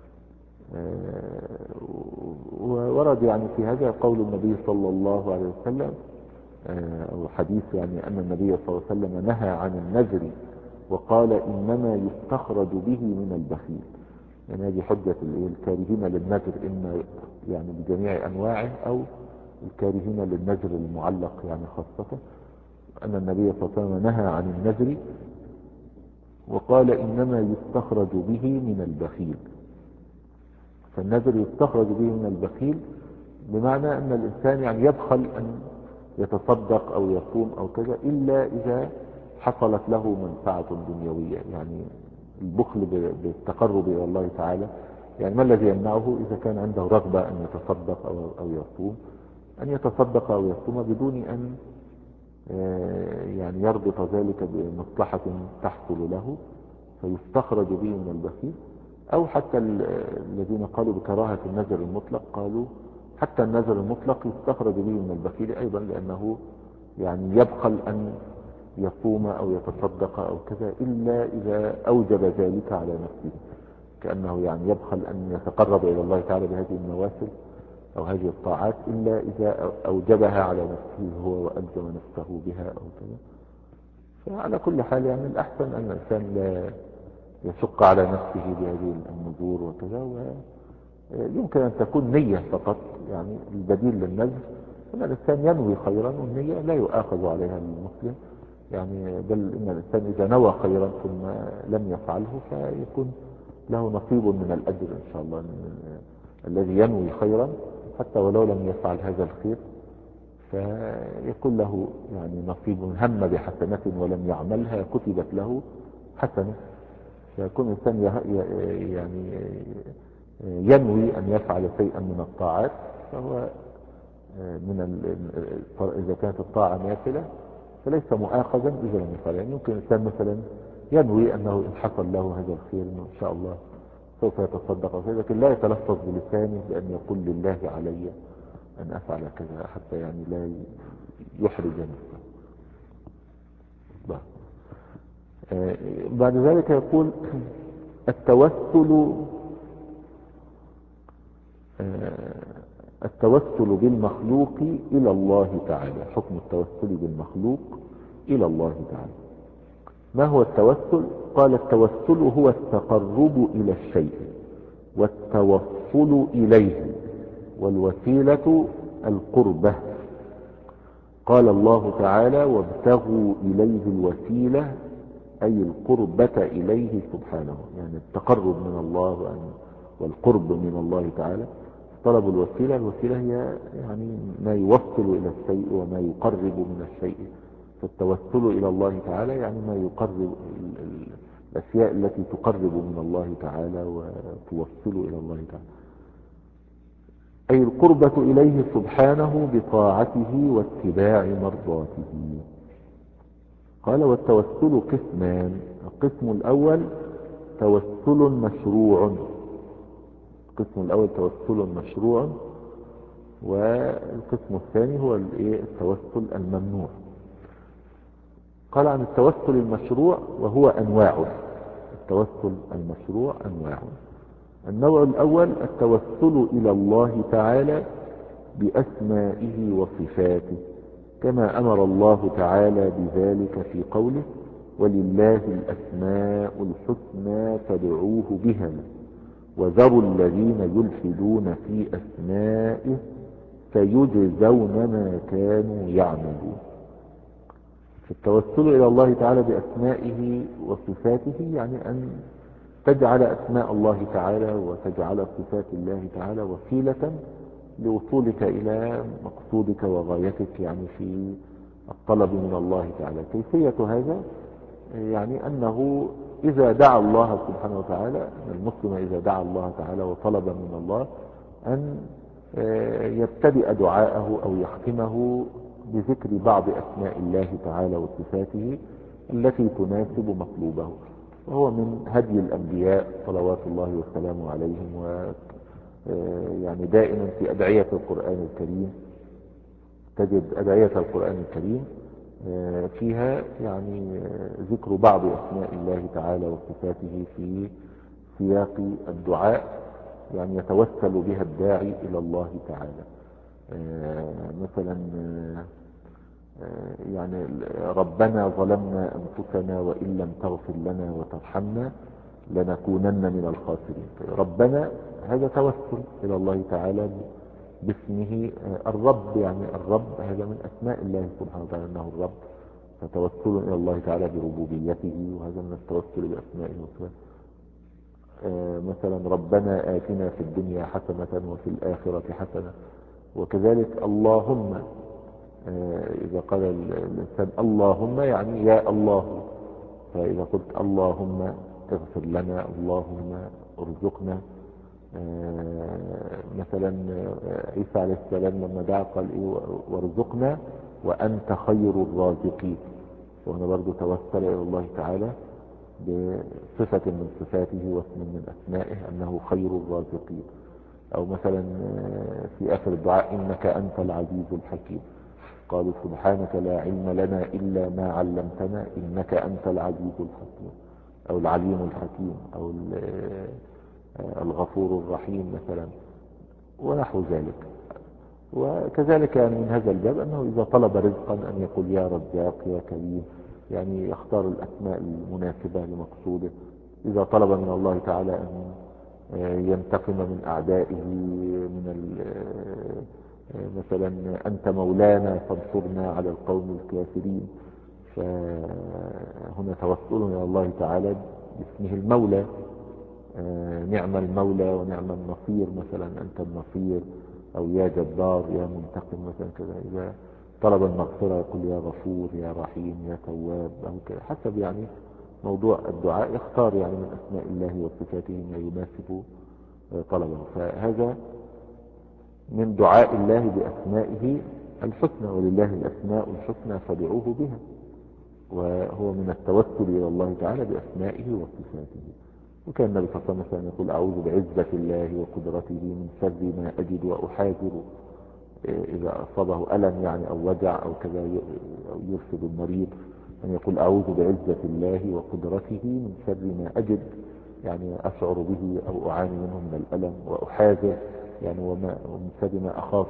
وورد يعني في هذا قول النبي صلى الله عليه وسلم، أو حديث يعني أن النبي صلى الله عليه وسلم نهى عن النذر وقال إنما يستخرج به من البخيل. يعني هذه حجة الكارهين للنذر، إما يعني بجميع أنواعه أو الكارهين للنذر المعلق يعني خاصة، أن النبي صلى الله عليه وسلم نهى عن النذر وقال إنما يستخرج به من البخيل. فالنذر يستخرج به من البخيل بمعنى أن الإنسان يعني يبخل أن يتصدق أو يصوم أو كذا إلا إذا حصلت له منفعة دنيوية. يعني البخل بالتقرب إلى الله تعالى، يعني ما الذي يمنعه إذا كان عنده رغبة أن يتصدق أو, أو يصوم، أن يتصدق أو يصوم بدون أن يعني يربط ذلك بمصلحة تحصل له، فيستخرج به من البخيل. أو حتى الذين قالوا بكراهة النذر المطلق قالوا حتى النذر المطلق يستخرج به من البخيل أيضا، لأنه يعني يبخل أن يصوم أو يتصدق أو كذا إلا إذا أوجب ذلك على نفسه، كأنه يعني يبخل أن يتقرب إلى الله تعالى بهذه النوافل أو هذه الطاعات إلا إذا أوجبها على نفسه هو وألزم نفسه بها أو كذا. فعلى كل حال يعني الأحسن أن الإنسان لا يشق على نفسه بهذه النذور وكذا، ويمكن أن تكون نية فقط. يعني البديل للنذر أن الإنسان ينوي خيرا، والنية لا يؤاخذ عليها المسلم، يعني بل إن الإنسان إذا نوى خيرا ثم لم يفعله فيكون له نصيب من الأجر إن شاء الله. الذي ينوي خيرا حتى ولو لم يفعل هذا الخير فيكون له يعني نصيب. هم بحسنة ولم يعملها كتبت له حسنة. فيكون الإنسان يعني ينوي أن يفعل شيئا من الطاعات، فهو من ال... إذا كانت الطاعة نافلة فليس مؤاخذا إذا لم يفعل. يعني يمكن الإنسان مثلا ينوي أنه إن حصل له هذا الخير إن شاء الله سوف يتصدق، لكن لا يتلفظ بلسانه بأن يقول لله علي أن أفعل كذا حتى يعني لا يحرج نفسه. بعد ذلك يقول التوسل التوسل بالمخلوق إلى الله تعالى. حكم التوسل بالمخلوق إلى الله تعالى. ما هو التوسل؟ قال التوسل هو التقرب إلى الشيء والتوصل إليه، والوسيلة القربة. قال الله تعالى وابتغوا إليه الوسيلة أي القربة إليه سبحانه، يعني التقرب من الله والقرب من الله تعالى. طلب الوسيلة، الوسيلة هي يعني ما يوصل إلى الشيء وما يقرب من الشيء. فالتوسل إلى الله تعالى يعني ما يقرب الأشياء التي تقرب من الله تعالى وتوصل إلى الله تعالى، أي القربة إليه سبحانه بطاعته واتباع مرضاته. قال والتوسل قسمان. القسم الأول توسل مشروع، القسم الأول توسل مشروع، والقسم الثاني هو التوسل الممنوع. قال عن التوسل المشروع وهو أنواع. التوسل المشروع أنواع. النوع الأول التوسل إلى الله تعالى بأسمائه وصفاته، كما أمر الله تعالى بذلك في قوله ولله الأسماء الحسنى فادعوه بها وذروا الذين يلحدون في أسمائه فيجزون ما كانوا يعملون. التوسل إلى الله تعالى بأسمائه وصفاته يعني أن تجعل أسماء الله تعالى وتجعل صفات الله تعالى وسيلة لوصولك إلى مقصودك وغايتك يعني في الطلب من الله تعالى. كيفية هذا؟ يعني أنه إذا دعا الله سبحانه وتعالى، المسلم إذا دعا الله تعالى وطلب من الله أن يبتدئ دعاءه أو يختمه بذكر بعض أسماء الله تعالى وصفاته التي تناسب مطلوبه. وهو من هدي الأنبياء صلوات الله وسلامه عليهم، و يعني دائما في أدعية القرآن الكريم تجد أدعية القرآن الكريم فيها يعني ذكر بعض أسماء الله تعالى وصفاته في سياق الدعاء، يعني يتوسل بها الداعي إلى الله تعالى. مثلا يعني ربنا ظلمنا أنفسنا وإن لم تغفر لنا وترحمنا لنكونن من الخاسرين. ربنا هذا توسل إلى الله تعالى باسمه الرب، يعني الرب هذا من أسماء الله سبحانه وتعالى أنه الرب، فتوسل إلى الله تعالى بربوبيته، وهذا من التوسل بأسمائه وصفاته. مثلا ربنا آتنا في الدنيا حسنة وفي الآخرة حسنة. وكذلك اللهم، إذا قال الإنسان اللهم يعني يا الله، فإذا قلت اللهم اغفر لنا، اللهم ارزقنا. مثلا عيسى عليه السلام لما دعا قال إيه وارزقنا وأنت خير الرازقين، وهنا برضو توسل إلى الله تعالى بصفة من صفاته واسم من أسمائه أنه خير الرازقين. أو مثلا في آخر الدعاء إنك أنت العزيز الحكيم، قالوا سبحانك لا علم لنا إلا ما علمتنا إنك أنت العزيز الحكيم أو العليم الحكيم أو الغفور الرحيم مثلا، ونحو ذلك. وكذلك يعني من هذا الباب أنه إذا طلب رزقا أن يقول يا رزاق يا كريم، يعني يختار الأسماء المناسبة لمقصوده. إذا طلب من الله تعالى أن ينتقم من أعدائه، من مثلا أنت مولانا فانصرنا على القوم الكافرين، فهنا توسل إلى الله تعالى باسمه المولى، نعم المولى ونعم النصير، مثلا أنت النصير أو يا جبار يا منتقم مثلا كذا. إذا طلب المغفرة يقول يا غفور يا رحيم يا تواب أو كذا، حسب يعني موضوع الدعاء يختار يعني من أسماء الله وصفاته ما يناسب طلبه. فهذا من دعاء الله بأسمائه الحسنى، ولله الأسماء الحسنى فادعوه بها، وهو من التوسل إلى الله تعالى بأسمائه وصفاته. وكان النبي صلى الله عليه وسلم يقول أعوذ بعزة الله وقدرته من شر ما أجد وأحاذر، إذا أصابه ألم يعني أو وجع أو كذا أو يرشد المريض أن يقول أعوذ بعزة الله وقدرته من شر ما أجد، يعني أشعر به أو أعاني منه من الألم، وأحاذر يعني وما ومن شر ما أخاف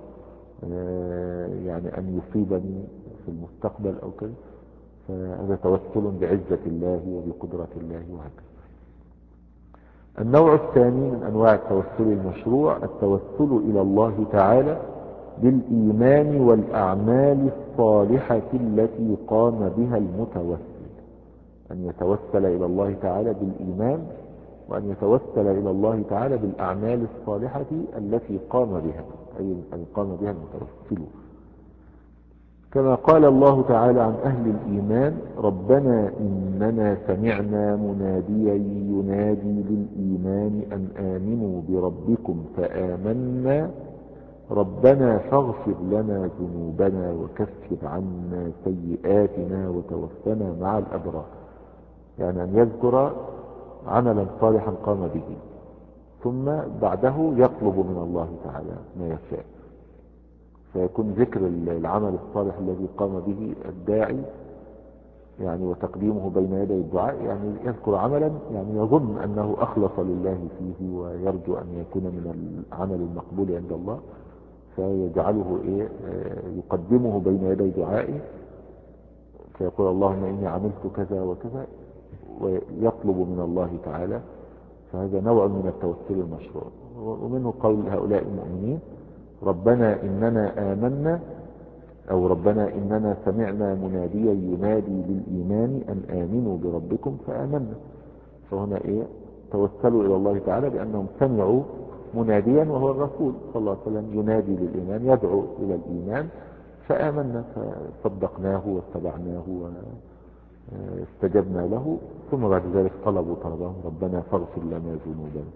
يعني أن يصيبني في المستقبل أو كذا. فهذا توسل بعزة الله وبقدرة الله وهكذا. النوع الثاني من أنواع التوسل المشروع التوسل إلى الله تعالى بالإيمان والأعمال الصالحة التي قام بها المتوسل. أن يتوسل إلى الله تعالى بالإيمان، وأن يتوسل إلى الله تعالى بالأعمال الصالحة التي قام بها، أي أن قام بها المتوسل. كما قال الله تعالى عن أهل الإيمان ربنا إننا سمعنا مناديا ينادي للإيمان أن آمنوا بربكم فآمنا ربنا فاغفر لنا ذنوبنا وكفر عنا سيئاتنا وتوفنا مع الأبرار. يعني أن يذكر عملا صالحا قام به، ثم بعده يطلب من الله تعالى ما يشاء، فيكون ذكر العمل الصالح الذي قام به الداعي يعني وتقديمه بين يدي الدعاء، يعني يذكر عملا يعني يظن أنه أخلص لله فيه ويرجو أن يكون من العمل المقبول عند الله، فيجعله إيه يقدمه بين يدي دعائه، فيقول اللهم إني عملت كذا وكذا ويطلب من الله تعالى. فهذا نوع من التوسل المشروع. ومنه قول هؤلاء المؤمنين ربنا إننا آمنا أو ربنا إننا سمعنا مناديا ينادي للإيمان أن آمنوا بربكم فآمنا. فهنا إيه توسلوا إلى الله تعالى بأنهم سمعوا مناديا وهو الرسول صلى الله عليه وسلم ينادي للإيمان يدعو إلى الإيمان فآمنا فصدقناه واتبعناه واستجبنا له، ثم بعد ذلك طلبوا طلبهم ربنا فاغفر لنا ذنوبنا.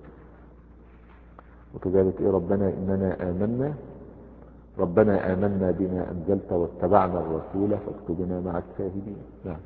وكذلك إيه ربنا إننا آمنا ربنا آمنا بما أنزلت واتبعنا الرسول فاكتبنا مع الشاهدين. نعم.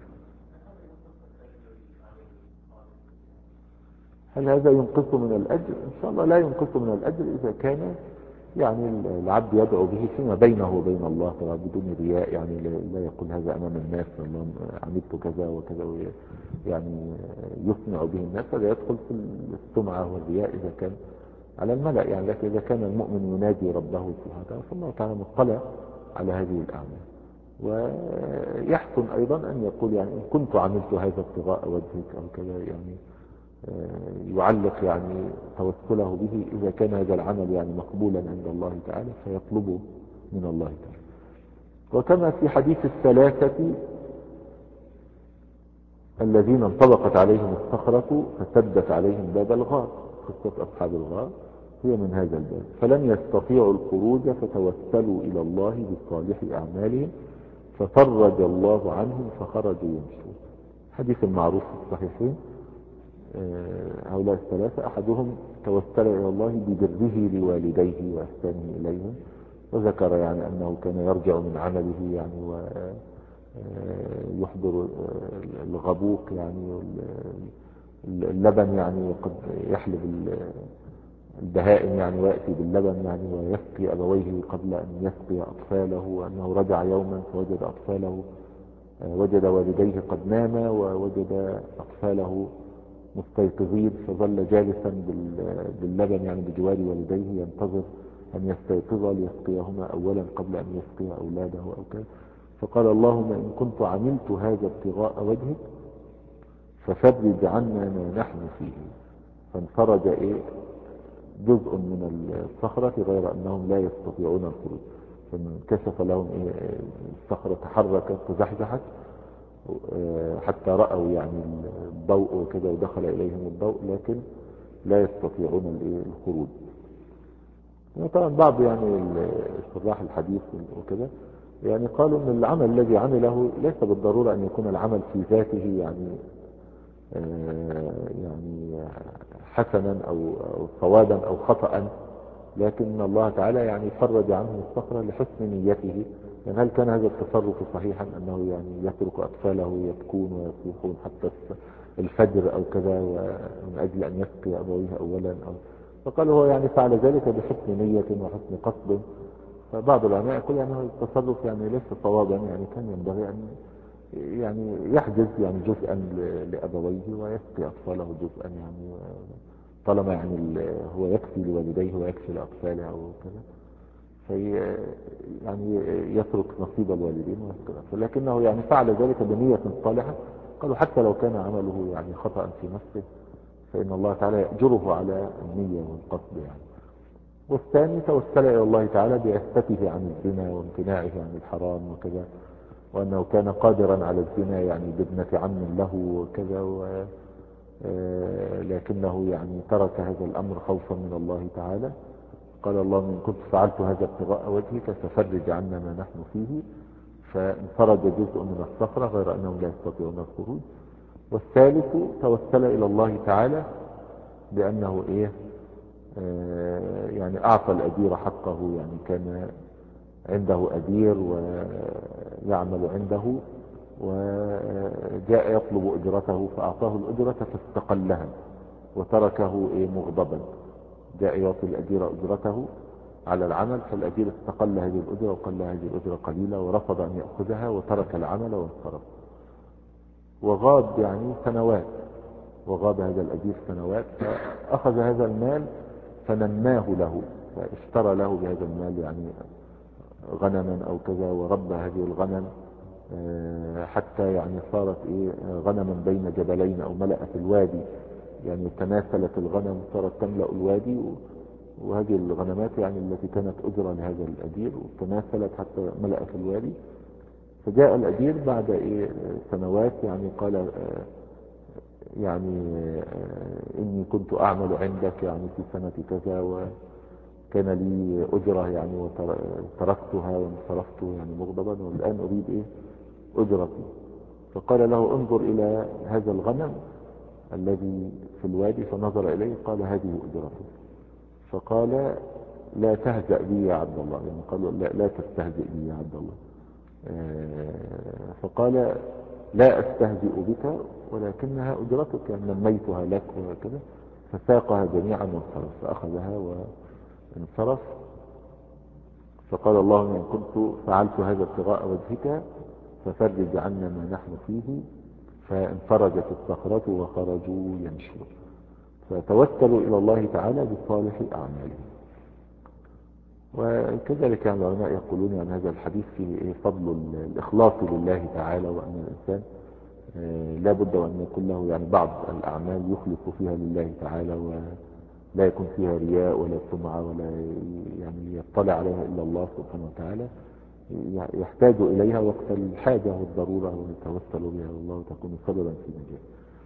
هل هذا ينقص من الأجر؟ إن شاء الله لا ينقص من الأجر إذا كان يعني العبد يدعو به فيما بينه وبين الله طبعا بدون رياء، يعني لا يقول هذا أمام الناس والله عملت كذا وكذا يعني يسمع به الناس، فلا يدخل في السمعة والرياء إذا كان على الملأ يعني. لكن إذا كان المؤمن ينادي ربه سبحانه وتعالى فالله تعالى مطلع على هذه الأعمال. ويحسن أيضا أن يقول يعني إن كنت عملت هذا ابتغاء وجهك أو كذا، يعني يعلق يعني توسله به إذا كان هذا العمل يعني مقبولا عند الله تعالى فيطلبه من الله تعالى. وكما في حديث الثلاثة الذين انطبقت عليهم الصخرة فسدت عليهم باب الغار، قصة أصحاب الغار هي من هذا الباب، فلم يستطيعوا الخروج فتوسلوا إلى الله بصالح أعمالهم ففرج الله عنهم فخرجوا يمشون. حديث المعروف في الصحيحين. هؤلاء الثلاثة أحدهم توسل إلى الله ببره لوالديه وإحسانه إليهم، وذكر يعني أنه كان يرجع من عمله يعني ويحضر الغبوق يعني اللبن يعني قد يحلب البهائم يعني ويأتي باللبن يعني ويسقي أبويه قبل أن يسقي أطفاله، وأنه رجع يوما فوجد أطفاله وجد والديه قد ناما ووجد أطفاله مستيقظين، فظل جالسا باللبن يعني بجوار والديه ينتظر أن يستيقظ ليسقيهما أولا قبل أن يسقي أولاده أو كذا. فقال اللهم إن كنت عملت هذا ابتغاء وجهك ففرج عنا ما نحن فيه. فانفرج إيه جزء من الصخرة غير أنهم لا يستطيعون الخروج، فانكشف لهم إيه الصخرة تحركت تزحزحت حتى رأوا يعني الضوء وكذا ودخل إليهم الضوء، لكن لا يستطيعون الخروج. طبعا بعض يعني شراح الحديث وكده يعني قالوا ان العمل الذي عمله ليس بالضرورة ان يكون العمل في ذاته يعني آه يعني حسنا او او صوابا او خطأ، لكن الله تعالى يعني فرج عنه الصخرة لحسن نيته. يعني هل كان هذا التصرف صحيحا انه يعني يترك اطفاله يبكون ويصيحون حتى الفجر او كذا ومن اجل ان يسقي ابويه اولا، او فقال هو يعني فعل ذلك بحسن نية وحسن قصد. فبعض العلماء يقول يعني هذا التصرف يعني ليس صوابا، يعني كان ينبغي ان يعني يحجز يعني جزءا لابويه ويسقي اطفاله جزءا، يعني طالما يعني هو يكفي لوالديه ويكفي لاطفاله او كذا، في يعني يترك نصيب الوالدين ويسقي الاطفال، لكنه يعني فعل ذلك بنية صالحة. قالوا حتى لو كان عمله يعني خطأ في نفسه فإن الله تعالى يأجره على النية والقصد يعني. والثاني توسل إلى الله تعالى بعفته عن الزنا وامتناعه عن الحرام وكذا، وأنه كان قادرا على الزنا يعني بابنة عم له وكذا، و لكنه يعني ترك هذا الأمر خوفا من الله تعالى. قال اللهم إن كنت فعلت هذا ابتغاء وجهك ففرج عنا ما نحن فيه، فانفرج جزء من الصخرة غير أنهم لا يستطيعون الخروج. والثالث توسل إلى الله تعالى بأنه إيه آه يعني أعطى الأجير حقه، يعني كان عنده أجير ويعمل عنده وجاء يطلب أجرته فأعطاه الأجرة فاستقلها وتركه إيه مغضبا. جاء يعطي الأجير أجرته على العمل، فالأجير استقل هذه الأجرة وقال له هذه الأجرة قليلة ورفض أن يأخذها وترك العمل وانصرف. وغاب يعني سنوات، وغاب هذا الأجير سنوات، فأخذ هذا المال فنماه له، فاشترى له بهذا المال يعني غنما أو كذا، وربى هذه الغنم حتى يعني صارت إيه غنما بين جبلين أو ملأت الوادي، يعني تناسلت الغنم صارت تملأ الوادي. وهذه الغنمات يعني التي كانت أجرة لهذا الأجير وتناسلت حتى ملأت الوادي. فجاء الأجير بعد إيه سنوات يعني قال يعني إني كنت أعمل عندك يعني في سنة كذا وكان لي أجرة يعني وتركتها وانصرفت يعني مغضبا، والآن أريد إيه أجرتي. فقال له انظر إلى هذا الغنم الذي في الوادي، فنظر إليه قال هذه أجرته. فقال لا تهزأ بي يا عبد الله، يعني قالوا لا, لا تستهزئ بي يا عبد الله. فقال لا أستهزئ بك ولكنها أجرتك، يعني نميتها لك وكذا. فساقها جميعا وانصرف، فأخذها وانصرف. فقال اللهم إن كنت فعلت هذا ابتغاء وجهك ففرج عنا ما نحن فيه، فانفرجت الصخرة وخرجوا يمشون. فتوسلوا إلى الله تعالى بصالح أعمالهم. وكذلك يعني العلماء يقولون يعني هذا الحديث فيه فضل الإخلاص لله تعالى، وأن الإنسان لا بد وأن يكون له يعني بعض الأعمال يخلص فيها لله تعالى، ولا يكون فيها رياء ولا سمعة ولا يعني يطلع عليها إلا الله سبحانه وتعالى، يحتاج إليها وقت الحاجة والضرورة ويتوسل بها والله تكون سببا في نجاة.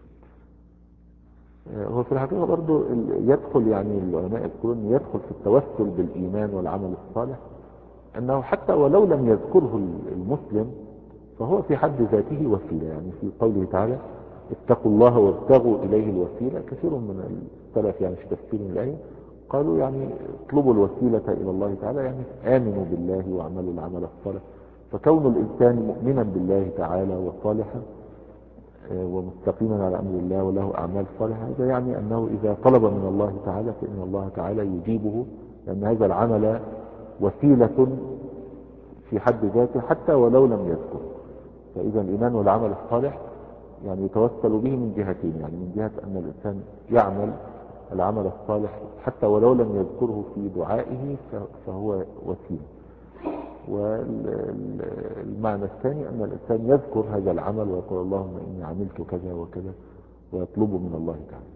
هو في الحقيقة برضو يدخل يعني العلماء يذكرون يدخل في التوسل بالإيمان والعمل الصالح أنه حتى ولو لم يذكره المسلم فهو في حد ذاته وسيلة. يعني في قوله تعالى اتقوا الله وابتغوا إليه الوسيلة، كثير من السلف يعني في تفسير الآية قالوا يعني اطلبوا الوسيلة إلى الله تعالى، يعني آمنوا بالله واعملوا العمل الصالح. فكون الإنسان مؤمنا بالله تعالى وصالحا ومستقيما على أمر الله وله أعمال صالحة، هذا يعني أنه إذا طلب من الله تعالى فإن الله تعالى يجيبه، لأن هذا العمل وسيلة في حد ذاته حتى ولو لم يذكر. فإذا الإيمان والعمل الصالح يعني يتوسل به من جهتين، يعني من جهة أن الإنسان يعمل العمل الصالح حتى ولو لم يذكره في دعائه فهو وسيلة. والمعنى الثاني أن الإنسان يذكر هذا العمل ويقول اللهم إني عملت كذا وكذا ويطلبه من الله تعالى.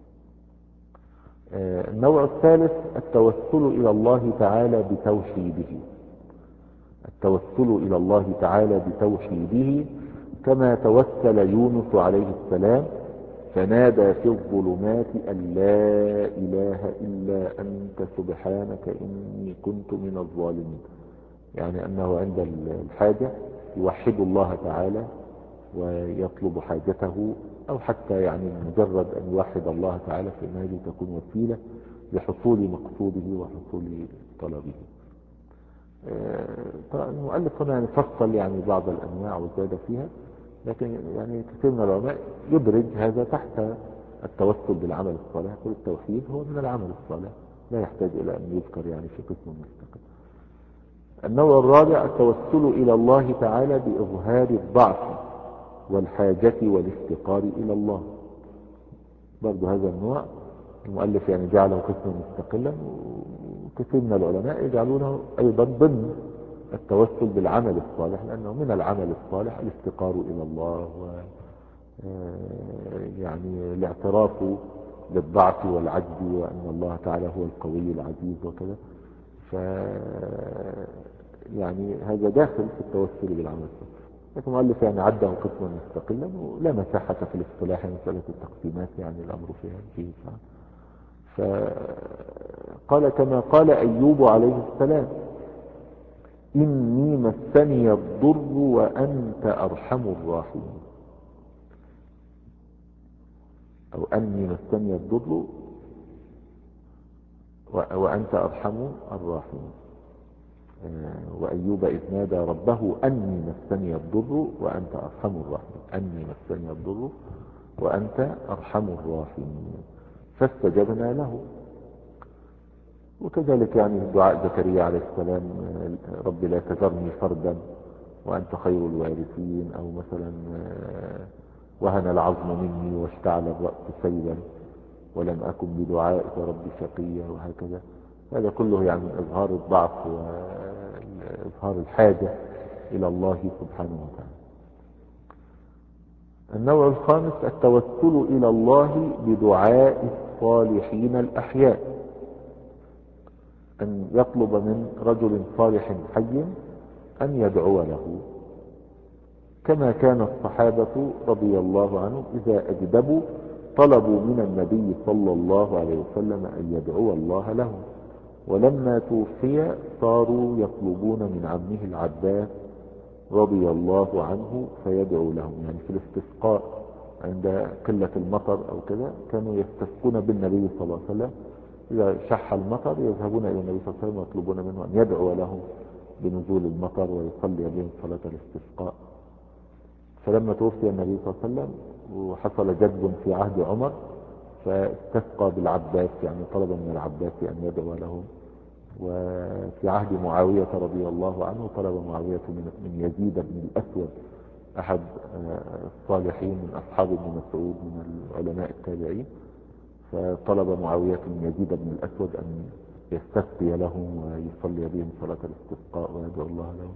النوع الثالث التوسل إلى الله تعالى بتوحيده. التوسل إلى الله تعالى بتوحيده كما توسل يونس عليه السلام فنادى في الظلمات أن لا إله إلا أنت سبحانك إني كنت من الظالمين. يعني أنه عند الحاجة يوحد الله تعالى ويطلب حاجته، أو حتى يعني مجرد أن يوحد الله تعالى فإن هذه تكون وسيلة لحصول مقصوده وحصول طلبه. المؤلف هنا يعني فصل يعني بعض الأنواع وزاد فيها، لكن يعني كثير من العلماء يدرج هذا تحت التوسل بالعمل الصالح. كل التوحيد هو من العمل الصالح، لا يحتاج إلى أن يذكر يعني في قسم مستقل. النوع الرابع التوسل إلى الله تعالى بإظهار الضعف والحاجة والافتقار إلى الله. برضو هذا النوع المؤلف يعني جعله قسما مستقلا، وكثير من العلماء يجعلونه أيضا ضمن التوسل بالعمل الصالح، لأنه من العمل الصالح الافتقار إلى الله و يعني الاعتراف بالضعف والعجز وأن الله تعالى هو القوي العزيز وكذا. ف يعني هذا داخل في التوسل بالعمل الصالح، لكن المؤلف يعني عده قسما مستقلا ولا مساحة في الاصطلاح مسألة التقسيمات، يعني الأمر فيها فيه ساعة. فقال كما قال أيوب عليه السلام: إني مسني الضر وأنت أرحم الراحمين، أو أني مسني الضر وأنت أرحم الراحمين. وأيوب إذ نادى ربه أني مسني الضر وأنت أرحم الراحمين، أني مسني الضر وأنت أرحم الراحمين فاستجبنا له. وكذلك يعني دعاء زكريا عليه السلام: رب لا تذرني فردا وأنت خير الوارثين، أو مثلا وهن العظم مني واشتعل الرأس شيبا ولم أكن بدعائك رب شقيا، وهكذا. هذا كله يعني إظهار الضعف وإظهار الحاجة إلى الله سبحانه وتعالى. النوع الخامس التوسل إلى الله بدعاء الصالحين الأحياء، أن يطلب من رجل صالح حي أن يدعو له، كما كان الصحابة رضي الله عنهم إذا أجدبوا طلبوا من النبي صلى الله عليه وسلم أن يدعو الله لهم. ولما توفي صاروا يطلبون من عمه العباس رضي الله عنه فيدعو لهم، يعني في الاستسقاء عند قلة المطر أو كذا كانوا يستسقون بالنبي صلى الله عليه وسلم. إذا شح المطر يذهبون إلى النبي صلى الله عليه وسلم ويطلبون منه أن يدعو لهم بنزول المطر ويصلي بهم صلاة الاستسقاء. فلما توفي النبي صلى الله عليه وسلم وحصل جدب في عهد عمر فاستسقى بالعباس، يعني طلب من العباس أن يدعو لهم. وفي عهد معاوية رضي الله عنه طلب معاوية من يزيد بن الأسود أحد الصالحين من أصحاب ابن مسعود من العلماء التابعين، فطلب معاوية من يزيد بن الأسود أن يستسقي لهم ويصلي بهم صلاة الاستسقاء ويدعو الله لهم.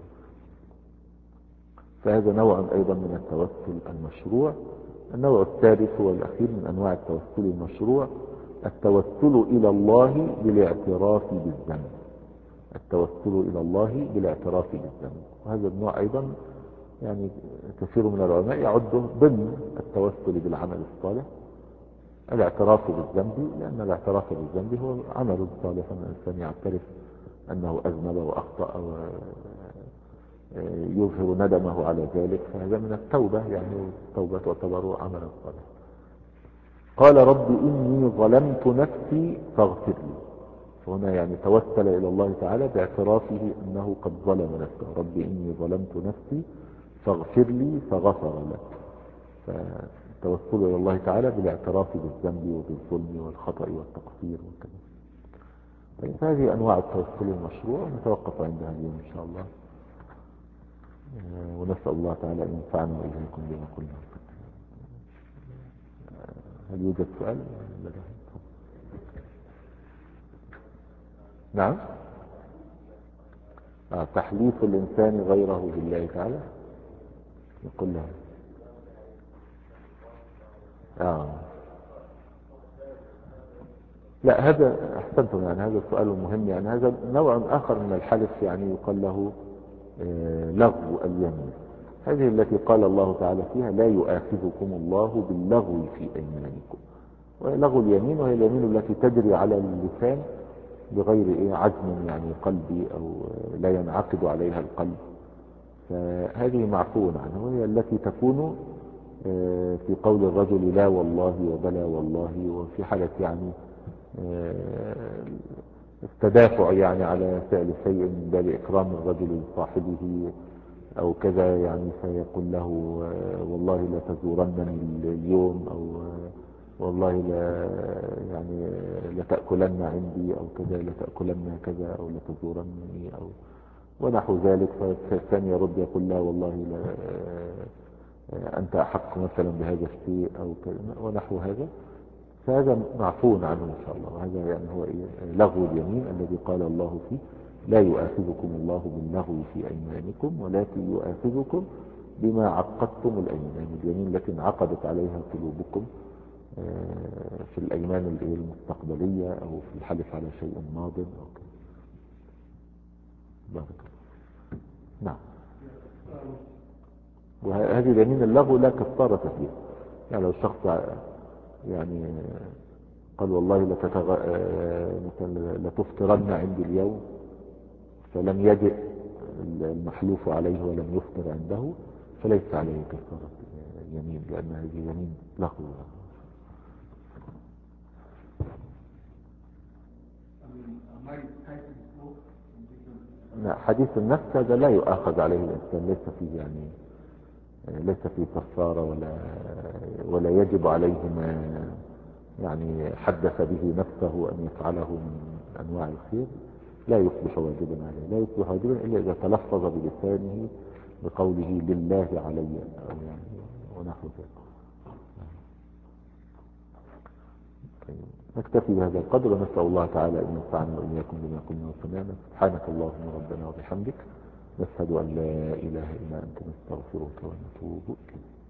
فهذا نوع أيضا من التوسل المشروع. النوع الثالث والأخير من أنواع التوسل المشروع التوسل إلى الله بالاعتراف بالذنب. التوسل إلى الله بالاعتراف بالذنب، وهذا النوع أيضا يعني كثير من العلماء يعده ضمن التوسل بالعمل الصالح، الاعتراف بالذنب، لأن الاعتراف بالذنب هو عمل صالح، أن الإنسان يعترف أنه أذنب وأخطأ ويظهر ندمه على ذلك، فهذا من التوبة، يعني التوبة تعتبر عملا صالحا. قال رب إني ظلمت نفسي فاغفر لي، فهنا يعني توسل إلى الله تعالى باعترافه أنه قد ظلم نفسه. رب إني ظلمت نفسي فاغفر لي فغفر له. فالتوسل إلى الله تعالى بالاعتراف بالذنب وبالظلم والخطأ والتقصير وكذا. طيب هذه أنواع التوسل المشروع، نتوقف عندها اليوم إن شاء الله، ونسأل الله تعالى أن ينفعنا وإياكم بما قلنا. هل يوجد سؤال؟ نعم. آه تحليف الإنسان غيره بالله تعالى، يقول له آه. لا هذا أحسنتم، يعني هذا السؤال مهم. يعني هذا نوع آخر من الحلف، يعني يقال له آه لغو اليمين. هذه التي قال الله تعالى فيها لا يؤاخذكم الله باللغو في أيمانكم، ولغو اليمين وهي اليمين التي تجري على اللسان بغير إيه عزم يعني قلبي أو لا ينعقد عليها القلب، فهذه معفو عنها، وهي التي تكون في قول الرجل لا والله وبلا والله، وفي حالة يعني التدافع يعني على فعل شيء من باب إكرام الرجل لصاحبه أو كذا، يعني فيقول له والله لا تزورنني اليوم، أو والله لا يعني لتأكلن عندي أو كذا، لتأكلن كذا أو لتزورنني أو ونحو ذلك. فالثاني يرد يقول لا والله لا أنت أحق مثلا بهذا الشيء أو كذا ونحو هذا، فهذا معفو عنه إن شاء الله. وهذا يعني هو إيه لغو اليمين الذي قال الله فيه لا يؤاخذكم الله باللغو في أيمانكم ولكن يؤاخذكم بما عقدتم الأيمان، اليمين التي انعقدت عليها قلوبكم في الأيمان المستقبلية أو في الحلف على شيء ماض أو كذا. بارك الله. نعم. وهذه اليمين اللغو لا كفارة فيها، يعني لو الشخص يعني قال والله لتتغ... لتفطرن عندي اليوم فلم يجئ المحلوف عليه ولم يفطر عنده فليس عليه كفارة يمين، لأن هذه يمين لغو. لا، حديث النفس هذا لا يؤاخذ عليه الإنسان، ليس فيه يعني ليس فيه كفارة ولا ولا يجب عليه ما يعني حدث به نفسه أن يفعله من أنواع الخير، لا يصبح واجبا عليه، لا يصبح واجبا إلا إذا تلفظ بلسانه بقوله لله علي أو يعني ونحو ذلك. نكتفي بهذا القدر ونسأل الله تعالى أن ينفعنا وإياكم بما قلنا وسمعنا. سبحانك اللهم ربنا وبحمدك، نشهد أن لا إله إلا أنت، نستغفرك ونتوب إليك.